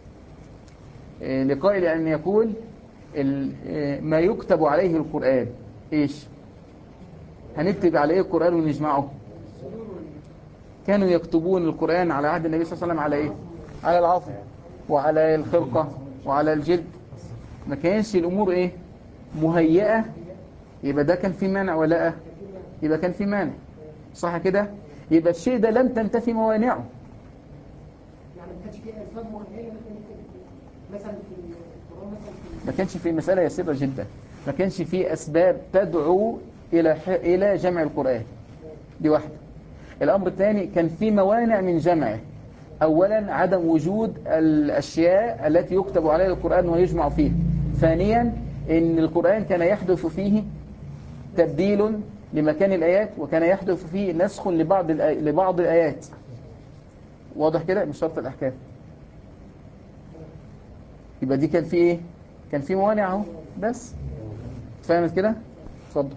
Speaker 1: لقائل ان يقول ما يكتب عليه القرآن ايش؟ هنكتب عليه القرآن ونجمعه. كانوا يكتبون القرآن على عهد النبي صلى الله عليه وسلم على ايه؟ على العظم وعلى الخرقة وعلى الجلد. ما كانش الامور ايه مهيئة. يبقى ده كان في مانع ولا لا؟ يبقى كان في مانع، صح كده؟ يبقى الشيء ده لم تنتفي موانعه.
Speaker 3: يعني ما كانش في اسباب معينه مثلا في القرآن مثلا
Speaker 1: ما كانش في مسألة يسيرة جدا، ما كانش في أسباب تدعو إلى جمع القرآن. دي واحدة. الأمر الثاني كان في موانع من جمعه، أولا عدم وجود الأشياء التي يكتب عليها القرآن ويجمع فيه. ثانيا إن القرآن كان يحدث فيه تبديل لمكان الآيات، وكان يحدث فيه نسخ لبعض الآيات. واضح كده؟ مش شرط الأحكام. يبقى دي كان في إيه؟ كان في موانع اهو. بس فهمت كده؟ اتفضل.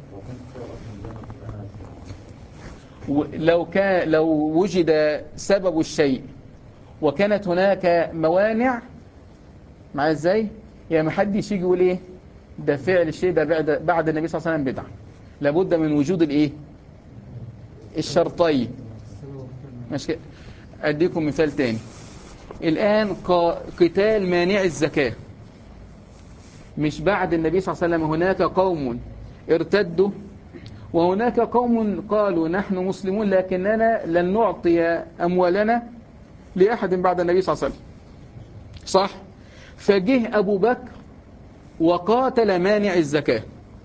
Speaker 1: لو وجد سبب الشيء وكانت هناك موانع، معايا ازاي؟ يعني ما حدش يجي يقول ايه ده فعل الشيء ده بعد النبي صلى الله عليه وسلم بدعه. لابد من وجود الايه؟ الشرطين. ماشي كده. اديكم مثال تاني. الان قتال مانع الزكاه، مش بعد النبي صلى الله عليه وسلم هناك قوم ارتدوا، وهناك قوم قالوا نحن مسلمون لكننا لن نعطي أموالنا لأحد بعد النبي صلى الله عليه وسلم، صح؟ فجه أبو بكر وقاتل مانع الزكاة.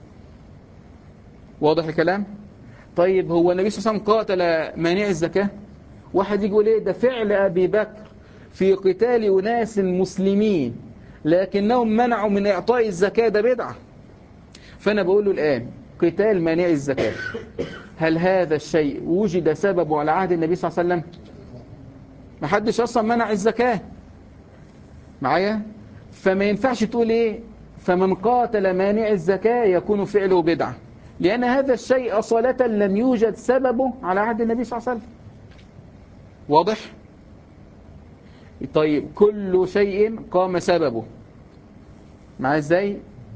Speaker 1: واضح الكلام؟ طيب هو النبي صلى الله عليه وسلم قاتل مانع الزكاة؟ واحد يقول ايه ده فعل أبي بكر في قتال أناس مسلمين لكنهم منعوا من إعطاء الزكاة، ده بدعة. فأنا بقول له الآن قتال مانع الزكاة، هل هذا الشيء وجد سببه على عهد النبي صلى الله عليه وسلم؟ ما حدش أصلا منع الزكاة معايا. فما ينفعش تقول إيه فمن قاتل مانع الزكاة يكون فعله بدعة، لأن هذا الشيء أصالة لم يوجد سببه على عهد النبي صلى الله عليه وسلم. واضح؟ طيب كل شيء قام سببه، معايا إزاي؟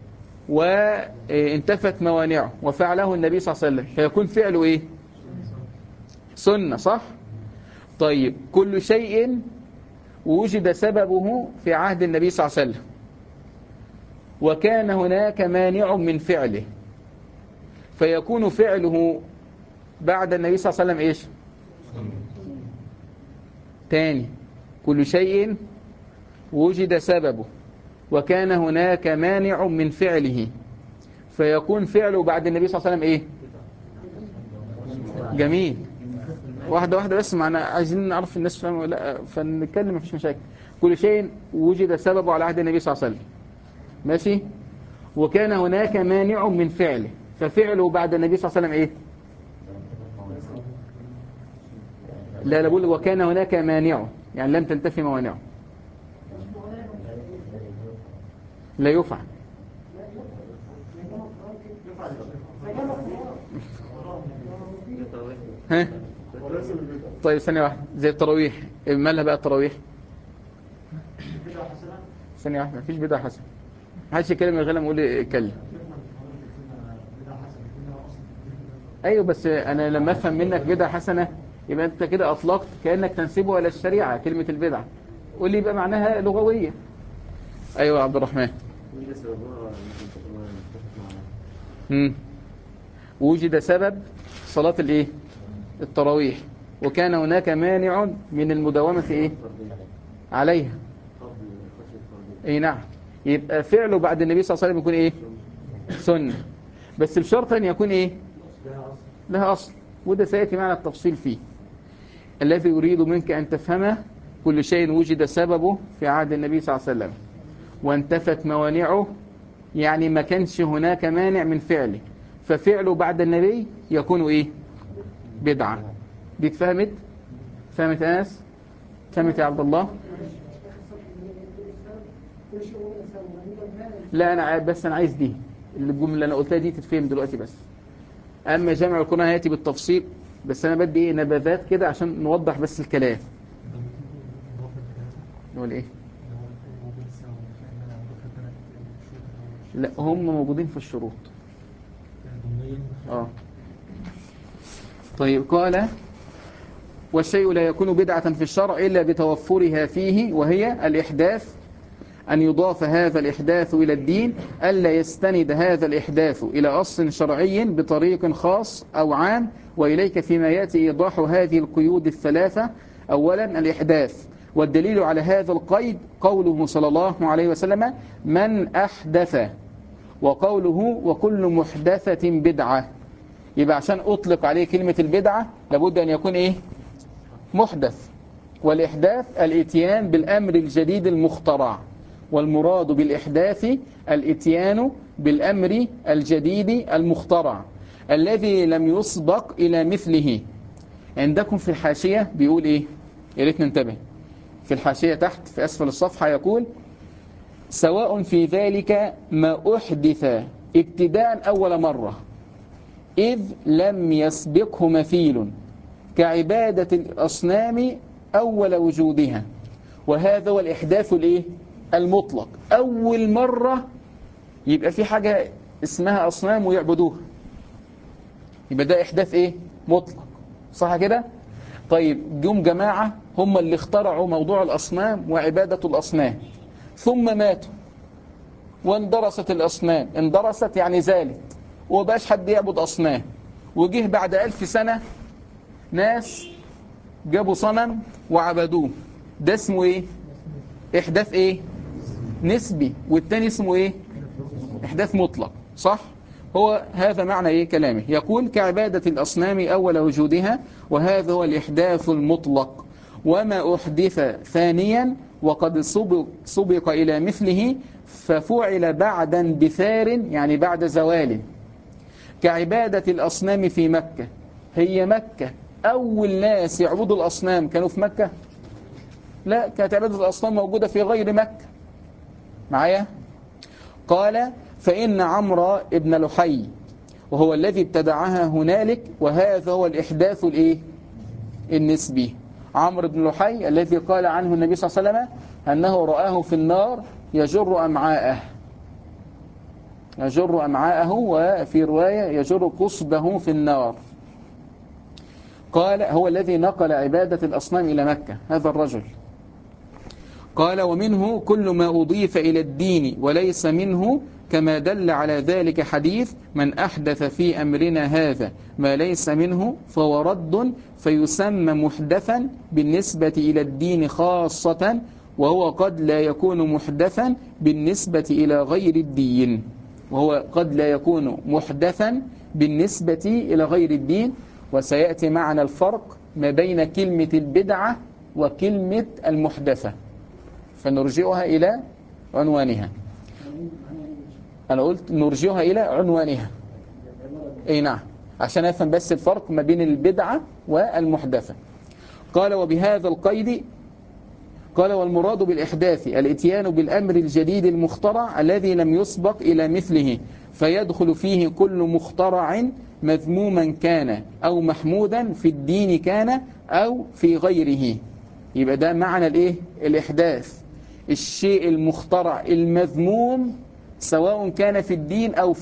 Speaker 1: وانتفت موانعه وفعله النبي صلى الله عليه وسلم، فيكون فعله ايه؟ سنة، صح؟ طيب كل شيء وجد سببه في عهد النبي صلى الله عليه وسلم وكان هناك مانع من فعله، فيكون فعله بعد النبي صلى الله عليه وسلم ايش؟ تاني، كل شيء وجد سببه وكان هناك مانع من فعله فيكون فعله بعد النبي صلى الله عليه وسلم ايه؟ جميل. واحدة واحدة بس، معنا عايزين نعرف الناس فاهمة ولا لا، فنتكلم مفيش مشاكل. كل شيء وجد سببه على عهد النبي صلى الله عليه وسلم، ماشي؟ وكان هناك مانع من فعله ففعله بعد النبي صلى الله عليه وسلم ايه؟ لا بقول وكان هناك مانع، يعني لم تنتفي موانعه، لا يفعل. ها؟ طيب ثانية واحدة، زي التراويح، مالها بقى التراويح؟ ثانية واحدة، مفيش بدعة حسنة. محدش يتكلم من غير ما اقول اتكلم. ايوه بس انا لما افهم منك بدعة حسنة يبقى انت كده اطلقت كأنك تنسبه الى الشريعة كلمة البدعة، قول لي يبقى معناها لغوية. ايوه عبد الرحمن. وجد سبب صلاة الايه؟ التراويح، وكان هناك مانع من المداومة ايه؟ عليها. اي نعم، يبقى فعله بعد النبي صلى الله عليه وسلم يكون ايه؟ سنة، بس بشرط ان يكون ايه؟ لها اصل، وده سيأتي معنا التفصيل فيه. الذي يريد منك ان تفهمه كل شيء وجد سببه في عهد النبي صلى الله عليه وسلم وانتفت موانعه، يعني ما كانش هناك مانع من فعله ففعله بعد النبي يكون ايه؟ بدعة. دي اتفهمت؟ فهمت انس؟ فهمت يا عبد الله؟ لا انا بس انا عايز دي الجمله اللي انا قلتها دي تتفهم دلوقتي بس. اما جمع القرآن هياتي بالتفصيل، بس انا بدي ايه نبذات كده عشان نوضح بس الكلام. نقول ايه؟ لا هم موجودين في الشروط. طيب قال والشيء لا يكون بدعة في الشرع إلا بتوفرها فيه، وهي الإحداث، أن يضاف هذا الإحداث إلى الدين، ألا يستند هذا الإحداث إلى أصل شرعي بطريق خاص أو عام. وإليك فيما يأتي إيضاح هذه القيود الثلاثة. أولا الإحداث، والدليل على هذا القيد قوله صلى الله عليه وسلم من أحدث، وقوله وكل محدثة بدعة. يبقى عشان أطلق عليه كلمة البدعة لابد أن يكون إيه؟ محدث. والإحداث الإتيان بالأمر الجديد المخترع، والمراد بالإحداث الإتيان بالأمر الجديد المخترع الذي لم يسبق إلى مثله. عندكم في الحاشية بيقول إيه؟ يا ريت ننتبه. في الحاشية تحت في أسفل الصفحة يقول: سواء في ذلك ما أحدث ابتداء أول مرة إذ لم يسبقه مثيل كعبادة الأصنام أول وجودها. وهذا هو الإحداث الإيه؟ المطلق. أول مرة يبقى في حاجة اسمها أصنام ويعبدوها، يبقى ده إحداث إيه؟ مطلق، صح كده؟ طيب جم جماعة هم اللي اخترعوا موضوع الأصنام وعبادة الأصنام، ثم ماتوا واندرست الأصنام، اندرست يعني زالت ومبقاش حد يعبد أصنام، وجه بعد 1000 سنة ناس جابوا صنم وعبدوه. ده اسمه ايه؟ إحداث ايه؟ نسبي. والتاني اسمه ايه؟ إحداث مطلق، صح؟ هو هذا معنى ايه كلامه. يقول: كعبادة الأصنام أول وجودها، وهذا هو الإحداث المطلق. وما أحدث ثانيا وقد سبق إلى مثله ففعل بعد اندثار يعني بعد زوال، كعبادة الأصنام في مكة. هي مكة أول ناس يعبدوا الأصنام كانوا في مكة؟ لا، كانت عبادة الأصنام موجودة في غير مكة. معايا؟ قال: فإن عمرو بن لحي وهو الذي ابتدعها هنالك، وهذا هو الإحداث الإيه؟ النسبي. عمرو بن لحي الذي قال عنه النبي صلى الله عليه وسلم أنه رآه في النار يجر أمعاءه، يجر أمعاءه، وفي رواية يجر قصبه في النار. قال: هو الذي نقل عبادة الأصنام إلى مكة، هذا الرجل. قال: ومنه كل ما أضيف إلى الدين وليس منه، كما دل على ذلك حديث: من أحدث في أمرنا هذا ما ليس منه فهو رد، فيسمى محدثا بالنسبة إلى الدين خاصة، وهو قد لا يكون محدثا بالنسبة إلى غير الدين. وهو قد لا يكون محدثا بالنسبة إلى غير الدين. وسيأتي معنا الفرق ما بين كلمة البدعة وكلمة المحدثة، فنرجئها إلى عنوانها. أنا قلت نرجئها إلى عنوانها، أي نعم، عشان أفهم بس الفرق ما بين البدعة والمحدثة. قال: وبهذا القيد قال: والمراد بالإحداث الإتيان بالأمر الجديد المخترع الذي لم يسبق إلى مثله، فيدخل فيه كل مخترع مذموما كان أو محمودا في الدين كان أو في غيره. يبقى ده معنى الإيه؟ الإحداث، الشيء المخترع المذموم سواء كان في الدين أو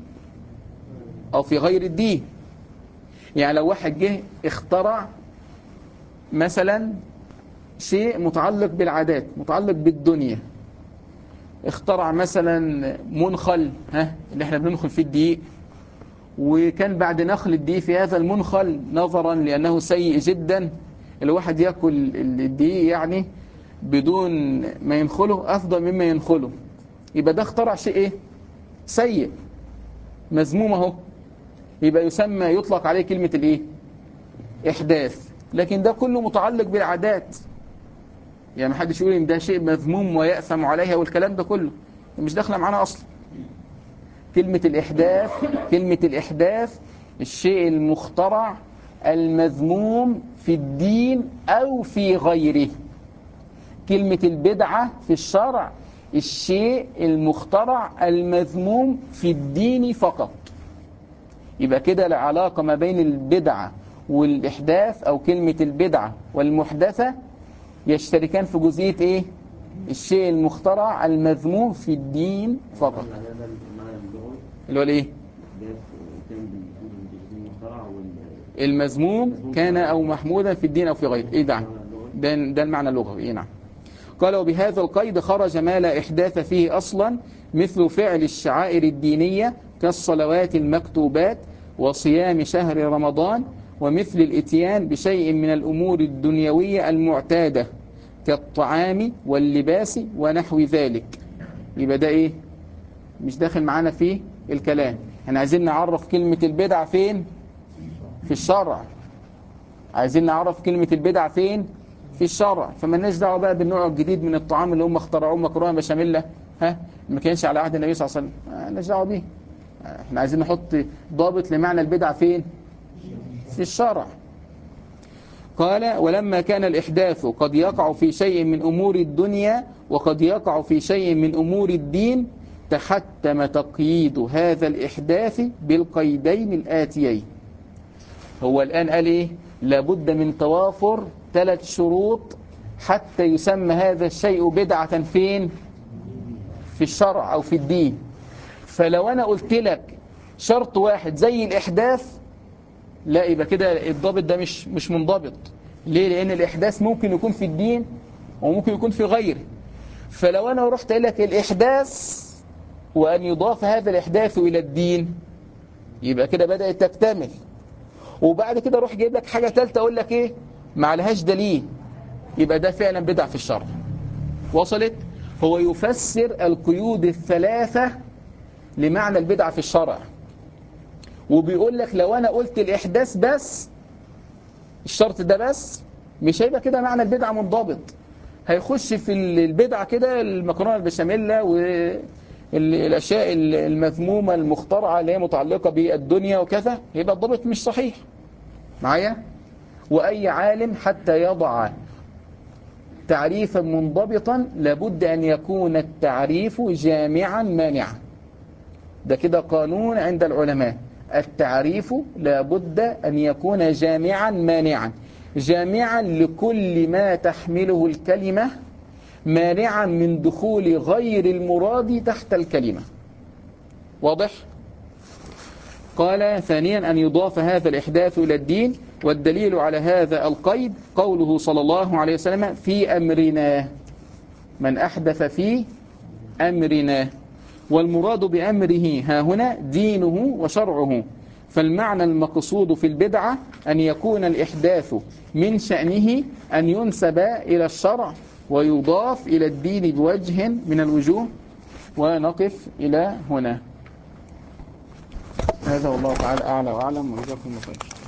Speaker 1: في غير الدين. يعني لو واحد جه اخترع مثلا شيء متعلق بالعادات، متعلق بالدنيا، اخترع مثلا منخل اللي احنا بننخل فيه الدقيق، وكان بعد نخل الدقيق في هذا المنخل نظرا لأنه سيء جدا، الواحد يأكل الدقيق يعني بدون ما ينخله أفضل مما ينخله، يبقى ده اخترع شيء ايه؟ سيء مذموم اهو، يبقى يسمى يطلق عليه كلمة الايه؟ إحداث. لكن ده كله متعلق بالعادات، يعني ما حدش يقول ان ده شيء مذموم ويأثم عليها والكلام ده كله مش داخله معانا اصلا. كلمة الإحداث الشيء المخترع المذموم في الدين أو في غيره. كلمة البدعة في الشرع الشيء المخترع المذموم في الدين فقط. يبقى كده العلاقة ما بين البدعة والإحداث، أو كلمة البدعة والمحدثة، يشتركان في جزئية إيه؟ الشيء المخترع المذموم في الدين فقط. اللي هو الإيه؟ المذموم كان أو محمودا في الدين أو في غيره. إيه ده المعنى اللغوي. إيه نعم. قال: وبهذا القيد خرج ما لا إحداث فيه أصلا، مثل فعل الشعائر الدينية كالصلوات المكتوبات وصيام شهر رمضان، ومثل الإتيان بشيء من الأمور الدنيوية المعتادة كالطعام واللباس ونحو ذلك. يبقى ده إيه؟ مش داخل معانا فيه الكلام. احنا عايزين نعرف كلمة البدع فين؟ في الشرع. عايزين نعرف كلمة البدع فين؟ في في الشرع، فما لناش دعوه بقى بالنوع الجديد من الطعام اللي هم اخترعوه مكرونه بشاميل، ما كانش على عهد النبي صلى الله عليه وسلم، مالناش دعوه بيه. احنا عايزين نحط ضابط لمعنى البدعه فين؟ في الشرع. قال ولما كان الإحداث قد يقع في شيء من أمور الدنيا وقد يقع في شيء من أمور الدين تحتم تقييد هذا الإحداث بالقيدين الآتيين. هو الآن قال إيه؟ لابد من توافر 3 شروط حتى يسمى هذا الشيء بدعة فين؟ في الشرع أو في الدين. فلو أنا قلت لك شرط واحد زي الإحداث، لا، يبقى كده الضابط ده مش منضبط. ليه؟ لأن الإحداث ممكن يكون في الدين وممكن يكون في غيره. فلو أنا رحت قايل لك الإحداث وأن يضاف هذا الإحداث إلى الدين، يبقى كده بدأت تكتمل. وبعد كده أروح جايب لك حاجة ثالثة أقول لك إيه؟ ما لهاش دليل، يبقى ده فعلا بدع في الشرع. وصلت؟ هو يفسر القيود ال3 لمعنى البدعة في الشرع، وبيقول لك لو أنا قلت الإحداث بس، الشرط ده بس، مش هيبقى كده معنى البدعة منضبط. هيخش في البدعة كده المكرونة البشاميل والأشياء المذمومة المخترعة اللي هي متعلقة بالدنيا وكذا، يبقى الضبط مش صحيح معايا. وأي عالم حتى يضع تعريفا منضبطا لابد أن يكون التعريف جامعا مانعا. ده كده قانون عند العلماء، التعريف لابد أن يكون جامعا مانعا، جامعا لكل ما تحمله الكلمة، مانعا من دخول غير المراد تحت الكلمة. واضح؟ قال ثانيا أن يضاف هذا الإحداث إلى الدين، والدليل على هذا القيد قوله صلى الله عليه وسلم في أمرنا، من أحدث في أمرنا، والمراد بأمره ها هنا دينه وشرعه. فالمعنى المقصود في البدعة أن يكون الإحداث من شأنه أن ينسب إلى الشرع ويضاف إلى الدين بوجه من الوجوه. ونقف إلى هنا. هذا والله تعالى أعلى وأعلم، وجزاكم الله خير.